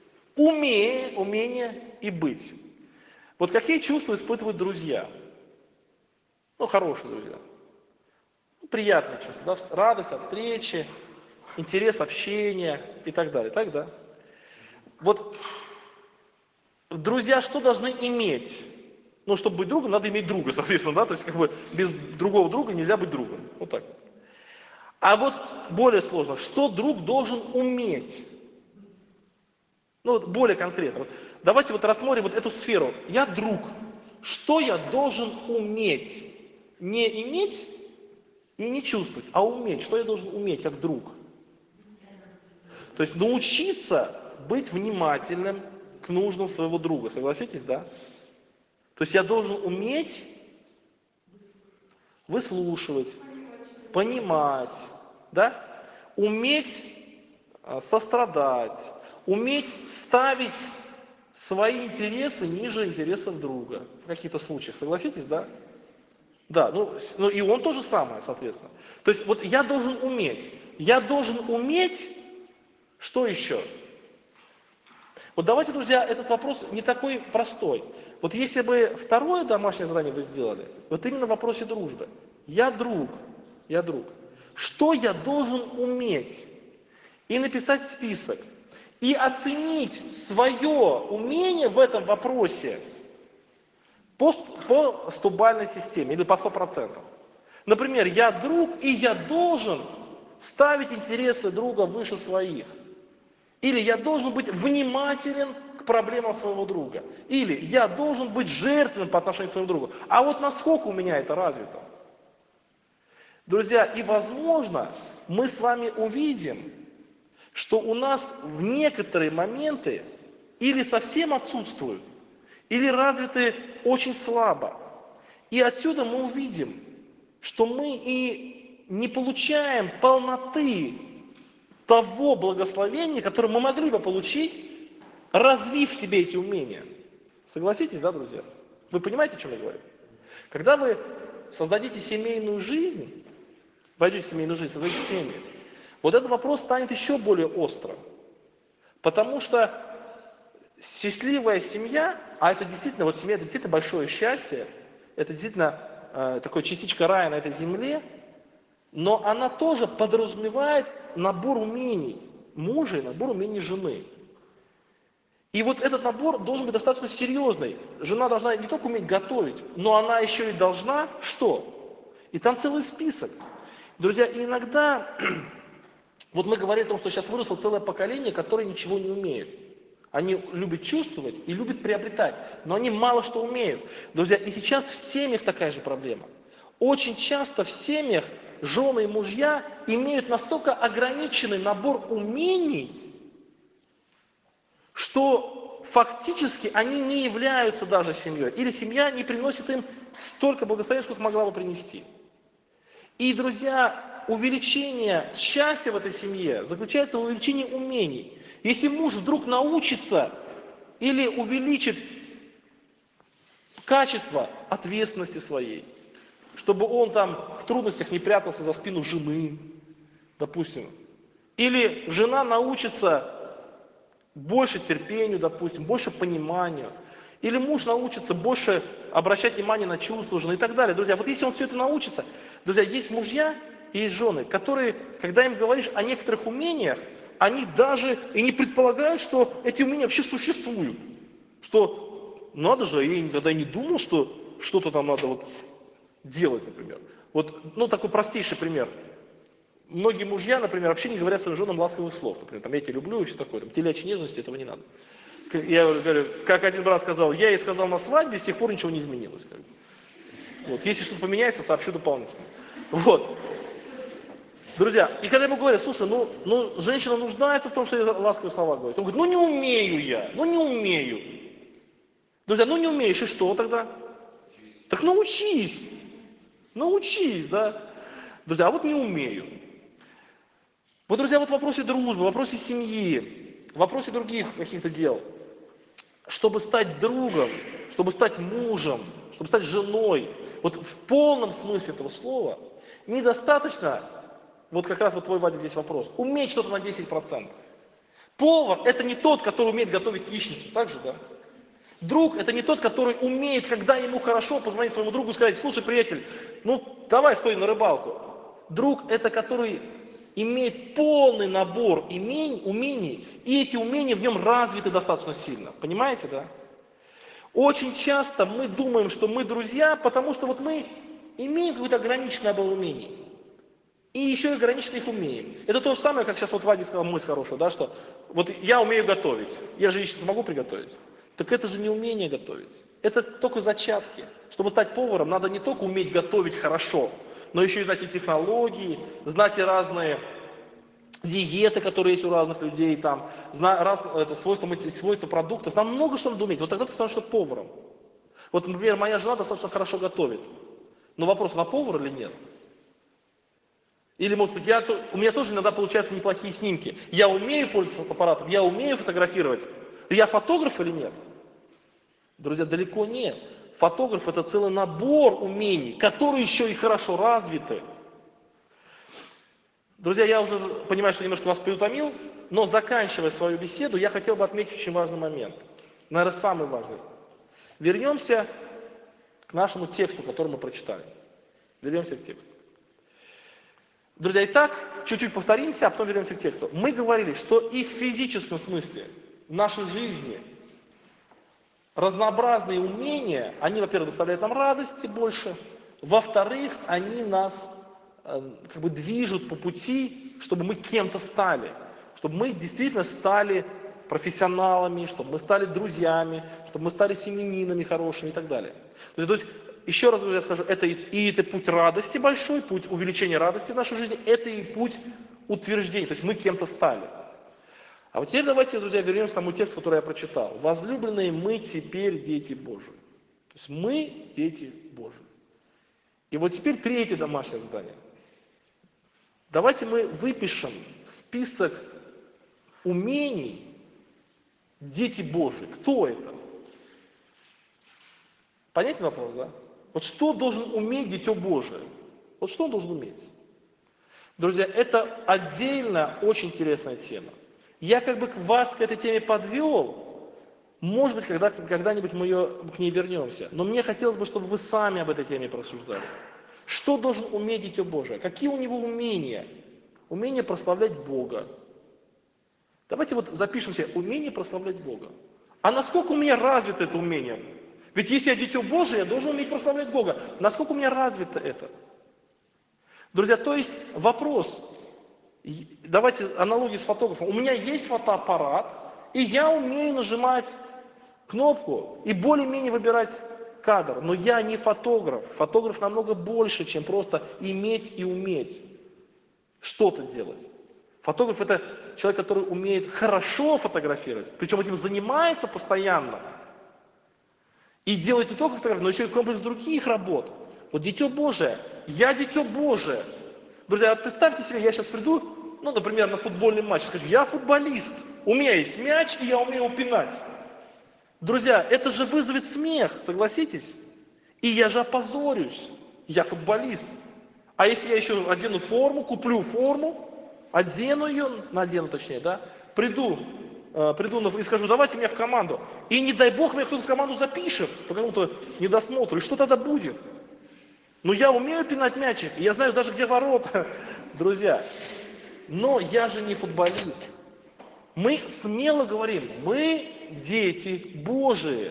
умение и быть. Вот какие чувства испытывают друзья? Хорошие друзья. Приятные чувства, да? Радость от встречи, интерес общения и так далее. Так, да? Вот друзья что должны иметь? Чтобы быть другом, надо иметь друга, соответственно, да? То есть, без другого друга нельзя быть другом. Вот так. А вот более сложно, что друг должен уметь? Более конкретно. Давайте рассмотрим эту сферу. Я друг. Что я должен уметь? Не иметь и не чувствовать, а уметь. Что я должен уметь как друг? То есть научиться быть внимательным к нуждам своего друга. Согласитесь, да? То есть я должен уметь выслушивать, понимать, да? Уметь сострадать, уметь ставить свои интересы ниже интересов друга в каких-то случаях. Согласитесь, да? Да, и он то же самое, соответственно. То есть я должен уметь. Я должен уметь, что еще? Давайте, друзья, этот вопрос не такой простой. Если бы второе домашнее задание вы сделали, именно в вопросе дружбы. Я друг. Что я должен уметь? И написать список. И оценить свое умение в этом вопросе по 100-бальной системе или по 100%. Например, я друг, и я должен ставить интересы друга выше своих. Или я должен быть внимателен к проблемам своего друга. Или я должен быть жертвенным по отношению к своему другу. А насколько у меня это развито? Друзья, и возможно, мы с вами увидим, что у нас в некоторые моменты или совсем отсутствуют, или развиты очень слабо. И отсюда мы увидим, что мы и не получаем полноты того благословения, которое мы могли бы получить, развив в себе эти умения. Согласитесь, да, друзья? Вы понимаете, о чем я говорю? Когда вы создадите семейную жизнь, войдете в семейную жизнь, создадите семью, этот вопрос станет еще более острым. Потому что счастливая семья, а это действительно, семья это действительно большое счастье, это действительно такая частичка рая на этой земле, но она тоже подразумевает набор умений мужа и набор умений жены. И этот набор должен быть достаточно серьезный. Жена должна не только уметь готовить, но она еще и должна что? И там целый список. Друзья, и иногда, мы говорим о том, что сейчас выросло целое поколение, которое ничего не умеет. Они любят чувствовать и любят приобретать, но они мало что умеют. Друзья, и сейчас в семьях такая же проблема. Очень часто в семьях жены и мужья имеют настолько ограниченный набор умений, что фактически они не являются даже семьей. Или семья не приносит им столько благословения, сколько могла бы принести. И, друзья, увеличение счастья в этой семье заключается в увеличении умений. Если муж вдруг научится или увеличит качество ответственности своей, чтобы он там в трудностях не прятался за спину жены, допустим. Или жена научится больше терпению, допустим, больше пониманию. Или муж научится больше обращать внимание на чувства жены и так далее. Друзья, вот если он все это научится, друзья, есть мужья и есть жены, которые, когда им говоришь о некоторых умениях, они даже и не предполагают, что эти умения вообще существуют. Что надо же, я никогда не думал, что что-то там надо вот делать, например. Вот, ну, такой простейший пример. Многие мужья, например, вообще не говорят своим женам ласковых слов. Например, там, я тебя люблю и все такое. Там, телячьей нежности, этого не надо. Я говорю, как один брат сказал, я ей сказал на свадьбе, с тех пор ничего не изменилось. Как бы. Вот, если что-то поменяется, сообщу дополнительно. Вот. Друзья, и когда ему говорят, слушай, ну женщина нуждается в том, что я ласковые слова говорю. Он говорит, ну не умею я, ну не умею. Друзья, ну не умеешь, и что тогда? Так научись. Научись, да. Друзья, а вот не умею. Вот, друзья, вот в вопросе дружбы, в вопросе семьи, в вопросе других каких-то дел. Чтобы стать другом, чтобы стать мужем, чтобы стать женой, вот в полном смысле этого слова, недостаточно, вот как раз вот твой, Вадик, здесь вопрос, уметь что-то на 10%. Повар – это не тот, который умеет готовить яичницу, так же, да? Друг – это не тот, который умеет, когда ему хорошо, позвонить своему другу и сказать, слушай, приятель, ну давай сходим на рыбалку. Друг – это который имеет полный набор умений, и эти умения в нем развиты достаточно сильно. Понимаете, да? Очень часто мы думаем, что мы друзья, потому что вот мы имеем какой-то ограниченный набор умений. И еще и ограниченно их умеем. Это то же самое, как сейчас вот Вадик сказал, мысль хорошая, да, что вот я умею готовить, я же яичницу могу приготовить. Так это же не умение готовить. Это только зачатки. Чтобы стать поваром, надо не только уметь готовить хорошо, но еще и знать и технологии, знать и разные диеты, которые есть у разных людей, там, свойства продуктов. Нам много что надо уметь. Вот тогда ты становишься поваром. Вот, например, моя жена достаточно хорошо готовит. Но вопрос, она повар или нет? Или, может быть, у меня тоже иногда получаются неплохие снимки. Я умею пользоваться фотоаппаратом, я умею фотографировать. Я фотограф или нет? Друзья, далеко нет. Фотограф – это целый набор умений, которые еще и хорошо развиты. Друзья, я уже понимаю, что немножко вас переутомил, но заканчивая свою беседу, я хотел бы отметить очень важный момент. Наверное, самый важный. Вернемся к нашему тексту, который мы прочитали. Вернемся к тексту. Друзья, итак, чуть-чуть повторимся, а потом вернемся к тексту. Мы говорили, что и в физическом смысле в нашей жизни разнообразные умения, они, во-первых, доставляют нам радости больше, во-вторых, они нас как бы движут по пути, чтобы мы кем-то стали, чтобы мы действительно стали профессионалами, чтобы мы стали друзьями, чтобы мы стали семьянинами хорошими и так далее. То есть еще раз, друзья, скажу, это путь радости большой, путь увеличения радости в нашей жизни, это и путь утверждения, то есть мы кем-то стали. А вот теперь давайте, друзья, вернемся к тому тексту, который я прочитал. Возлюбленные, мы теперь дети Божии. То есть мы дети Божии. И вот теперь третье домашнее задание. Давайте мы выпишем список умений дети Божии. Кто это? Понятен вопрос, да? Вот что должен уметь Дитё Божие? Вот что он должен уметь? Друзья, это отдельно очень интересная тема. Я как бы вас к этой теме подвел, может быть, когда-нибудь мы к ней вернемся. Но мне хотелось бы, чтобы вы сами об этой теме порассуждали. Что должен уметь Дитё Божие? Какие у него умения? Умение прославлять Бога. Давайте вот запишем себе умение прославлять Бога. А насколько у меня развито это умение? Ведь если я Дитё Божие, я должен уметь прославлять Бога. Насколько у меня развито это? Друзья, то есть вопрос, давайте аналогии с фотографом. У меня есть фотоаппарат, и я умею нажимать кнопку и более-менее выбирать кадр. Но я не фотограф. Фотограф намного больше, чем просто иметь и уметь что-то делать. Фотограф – это человек, который умеет хорошо фотографировать, причем этим занимается постоянно. И делает не только фотографии, но еще и комплекс других работ. Вот Дитё Божие. Я Дитё Божие. Друзья, вот представьте себе, я сейчас приду, ну, например, на футбольный матч, скажу, я футболист, у меня есть мяч, и я умею упинать. Друзья, это же вызовет смех, согласитесь? И я же опозорюсь. Я футболист. А если я еще одену форму, куплю форму, надену точнее, да, приду и скажу, давайте меня в команду. И не дай бог меня кто-то в команду запишет по какому-то недосмотру. И что тогда будет? Ну я умею пинать мячик, я знаю даже где ворота, друзья. Но я же не футболист. Мы смело говорим, мы дети Божии.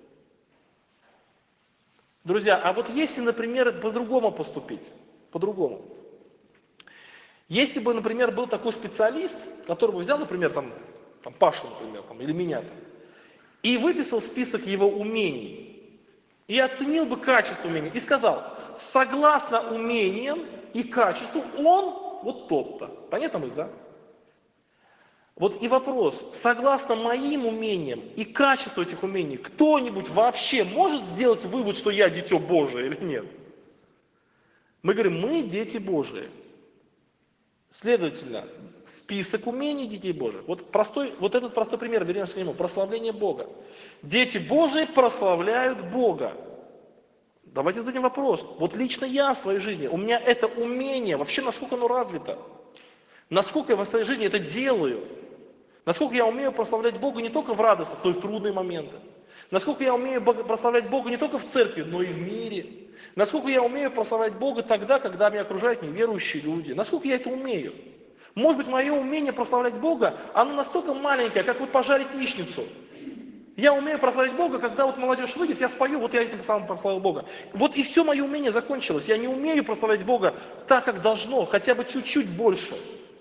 Друзья, а вот если, например, по-другому поступить, по-другому. Если бы, например, был такой специалист, который бы взял, например, там Пашу, например, или меня, и выписал список его умений, и оценил бы качество умений, и сказал, согласно умениям и качеству, он вот тот-то. Понятно мысль, да? Вот и вопрос, согласно моим умениям и качеству этих умений, кто-нибудь вообще может сделать вывод, что я дитё Божие или нет? Мы говорим, мы дети Божии. Следовательно, список умений детей Божьих. Вот этот простой пример, вернемся к нему. Прославление Бога. Дети Божии прославляют Бога. Давайте зададим вопрос. Вот лично я в своей жизни, у меня это умение, вообще насколько оно развито? Насколько я в своей жизни это делаю? Насколько я умею прославлять Бога не только в радостных, но и в трудные моменты? Насколько я умею прославлять Бога не только в церкви, но и в мире? Насколько я умею прославлять Бога тогда, когда меня окружают неверующие люди? Насколько я это умею? Может быть, мое умение прославлять Бога, оно настолько маленькое, как вот пожарить яичницу. Я умею прославить Бога, когда вот молодежь выйдет, я спою, вот я этим самым прославил Бога. Вот и все мое умение закончилось. Я не умею прославлять Бога так, как должно, хотя бы чуть-чуть больше.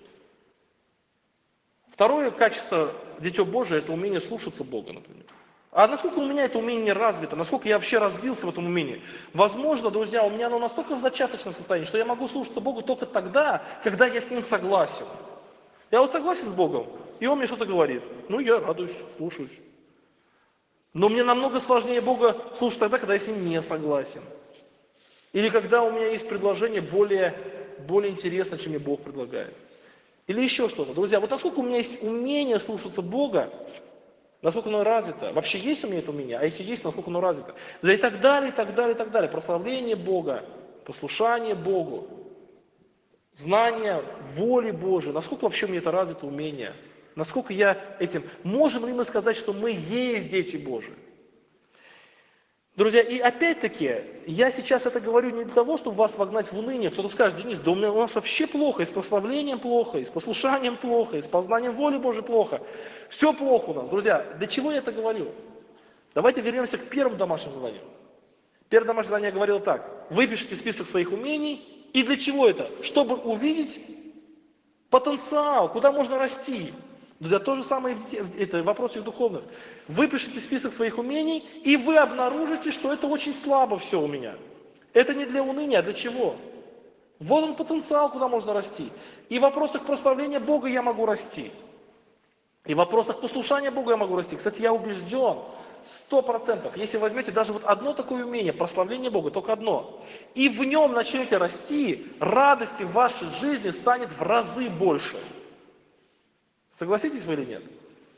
Второе качество дитё Божие – это умение слушаться Бога, например. А насколько у меня это умение развито, насколько я вообще развился в этом умении? Возможно, друзья, у меня оно настолько в зачаточном состоянии, что я могу слушаться Бога только тогда, когда я с Ним согласен. Я вот согласен с Богом, и Он мне что-то говорит. Ну, я радуюсь, слушаюсь. Но мне намного сложнее Бога слушать тогда, когда я с Ним не согласен. Или когда у меня есть предложение более интересное, чем мне Бог предлагает. Или еще что-то. Друзья, вот насколько у меня есть умение слушаться Бога, насколько оно развито. Вообще есть у меня это умение, а если есть, насколько оно развито. Да и так далее, и так далее, и так далее. Прославление Бога, послушание Богу, знание воли Божией. Насколько вообще у меня это развито умение? Насколько я этим... Можем ли мы сказать, что мы есть дети Божии? Друзья, и опять-таки, я сейчас это говорю не для того, чтобы вас вогнать в уныние. Кто-то скажет, Денис, да у нас вообще плохо, и с прославлением плохо, и с послушанием плохо, и с познанием воли Божией плохо. Все плохо у нас. Друзья, для чего я это говорю? Давайте вернемся к первому домашнему заданию. Первое домашнее задание я говорил так. Выпишите список своих умений. И для чего это? Чтобы увидеть потенциал, куда можно расти. Друзья, то же самое в вопросах духовных. Выпишите список своих умений, и вы обнаружите, что это очень слабо все у меня. Это не для уныния, а для чего? Вот он потенциал, куда можно расти. И в вопросах прославления Бога я могу расти. И в вопросах послушания Бога я могу расти. Кстати, я убежден, 100%, если возьмете даже вот одно такое умение, прославление Бога, только одно, и в нем начнете расти, радости в вашей жизни станет в разы больше. Согласитесь вы или нет?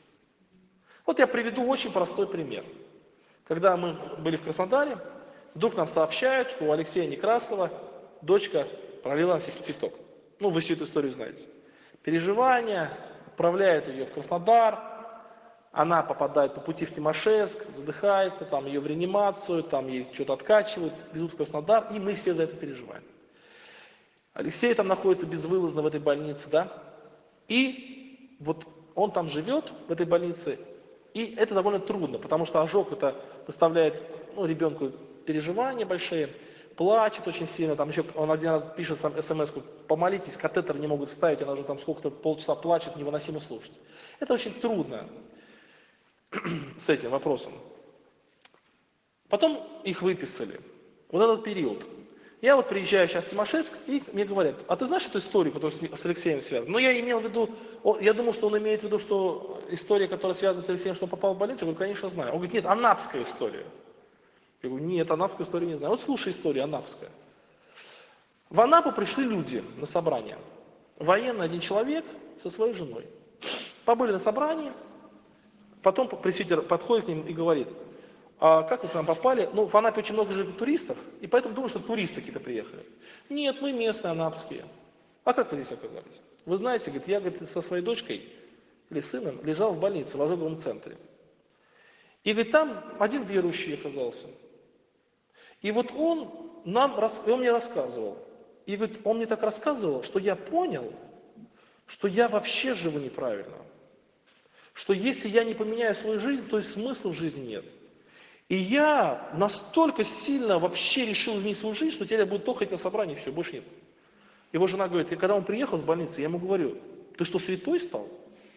Вот я приведу очень простой пример. Когда мы были в Краснодаре, вдруг нам сообщают, что у Алексея Некрасова дочка пролила на себя кипяток. Ну, вы всю эту историю знаете. Переживания, отправляют ее в Краснодар, она попадает по пути в Тимошевск, задыхается, там ее в реанимацию, там ей что-то откачивают, везут в Краснодар, и мы все за это переживаем. Алексей там находится безвылазно в этой больнице, да, и вот он там живет, в этой больнице, и это довольно трудно, потому что ожог это доставляет ребенку переживания большие, плачет очень сильно, там еще он один раз пишет смс-ку, помолитесь, катетер не могут вставить, она уже там сколько-то полчаса плачет, невыносимо слушать. Это очень трудно с этим вопросом. Потом их выписали, вот этот период. Я вот приезжаю сейчас в Тимошевск, и мне говорят, а ты знаешь эту историю, которая с Алексеем связана? Ну, я имел в виду, я думал, что он имеет в виду, что история, которая связана с Алексеем, что он попал в больницу. Я говорю, конечно, знаю. Он говорит, нет, анапская история. Я говорю, нет, анапскую историю не знаю. Вот слушай историю анапская. В Анапу пришли люди на собрание. Военный один человек со своей женой. Побыли на собрании, потом пресвитер подходит к ним и говорит, а как вы к нам попали? Ну, в Анапе очень много же туристов, и поэтому думаю, что туристы какие-то приехали. Нет, мы местные анапские. А как вы здесь оказались? Вы знаете, говорит, я говорит, со своей дочкой или сыном лежал в больнице в ожоговом центре. И говорит, там один верующий оказался. И вот он мне рассказывал. И говорит, он мне так рассказывал, что я понял, что я вообще живу неправильно. Что если я не поменяю свою жизнь, то и смысла в жизни нет. И я настолько сильно вообще решил изменить свою жизнь, что теперь я буду только ходить на собрание, и все, больше нет. Его жена говорит, и когда он приехал с больницы, я ему говорю, ты что, святой стал?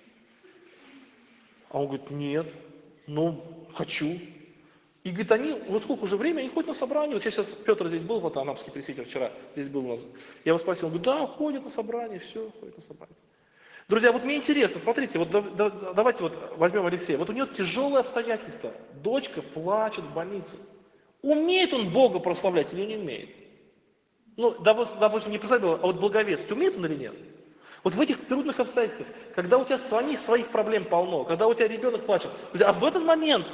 А он говорит, нет, ну, хочу. И говорит, они, вот сколько уже времени, они ходят на собрание. Вот сейчас Петр здесь был, вот анапский пресвитер вчера здесь был у нас. Я его спросил, он говорит, да, ходит на собрание, все, ходит на собрание. Друзья, вот мне интересно, смотрите, вот давайте вот возьмем Алексея. Вот у него тяжелые обстоятельства. Дочка плачет в больнице. Умеет он Бога прославлять или не умеет? Ну, допустим, не прославлять, а вот благовествовать, умеет он или нет? Вот в этих трудных обстоятельствах, когда у тебя своих проблем полно, когда у тебя ребенок плачет, а в этот момент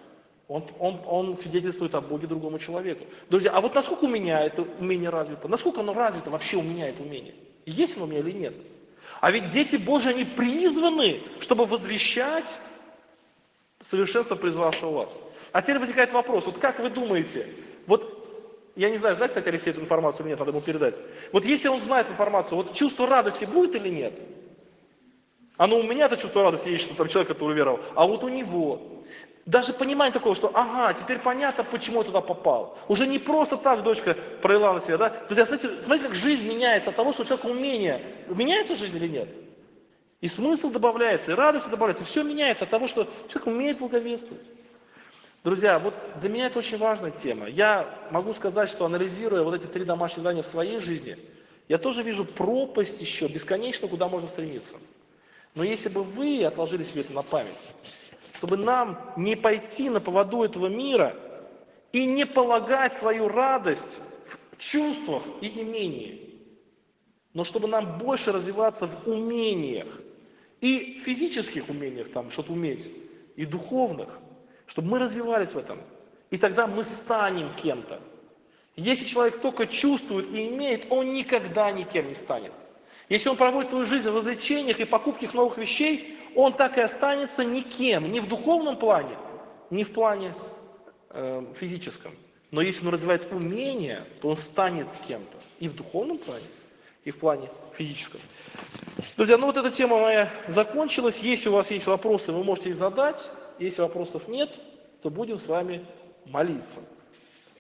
он свидетельствует о Боге другому человеку. Друзья, а вот насколько у меня это умение развито? Насколько оно развито вообще у меня, это умение? Есть оно у меня или нет? А ведь дети Божьи, они призваны, чтобы возвещать совершенство призвавшего вас. А теперь возникает вопрос, вот как вы думаете, вот, я не знаю, знает, кстати, Алексей эту информацию или нет, надо ему передать. Вот если он знает информацию, вот чувство радости будет или нет? Оно у меня это чувство радости есть, что там человек это уверовал, а вот у него. Даже понимание такого, что ага, теперь понятно, почему я туда попал. Уже не просто так дочка провела на себя, да? Друзья, смотрите, как жизнь меняется от того, что у человека умение. Меняется жизнь или нет? И смысл добавляется, и радость добавляется. Все меняется от того, что человек умеет благовествовать. Друзья, вот для меня это очень важная тема. Я могу сказать, что анализируя вот эти 3 домашних задания в своей жизни, я тоже вижу пропасть еще, бесконечно, куда можно стремиться. Но если бы вы отложили себе это на память, чтобы нам не пойти на поводу этого мира и не полагать свою радость в чувствах и имении, но чтобы нам больше развиваться в умениях, и физических умениях, там, что-то уметь, и духовных, чтобы мы развивались в этом, и тогда мы станем кем-то. Если человек только чувствует и имеет, он никогда никем не станет. Если он проводит свою жизнь в развлечениях и покупке новых вещей, он так и останется никем, ни в духовном плане, ни в плане физическом. Но если он развивает умения, то он станет кем-то и в духовном плане, и в плане физическом. Друзья, ну вот эта тема моя закончилась. Если у вас есть вопросы, вы можете их задать. Если вопросов нет, то будем с вами молиться.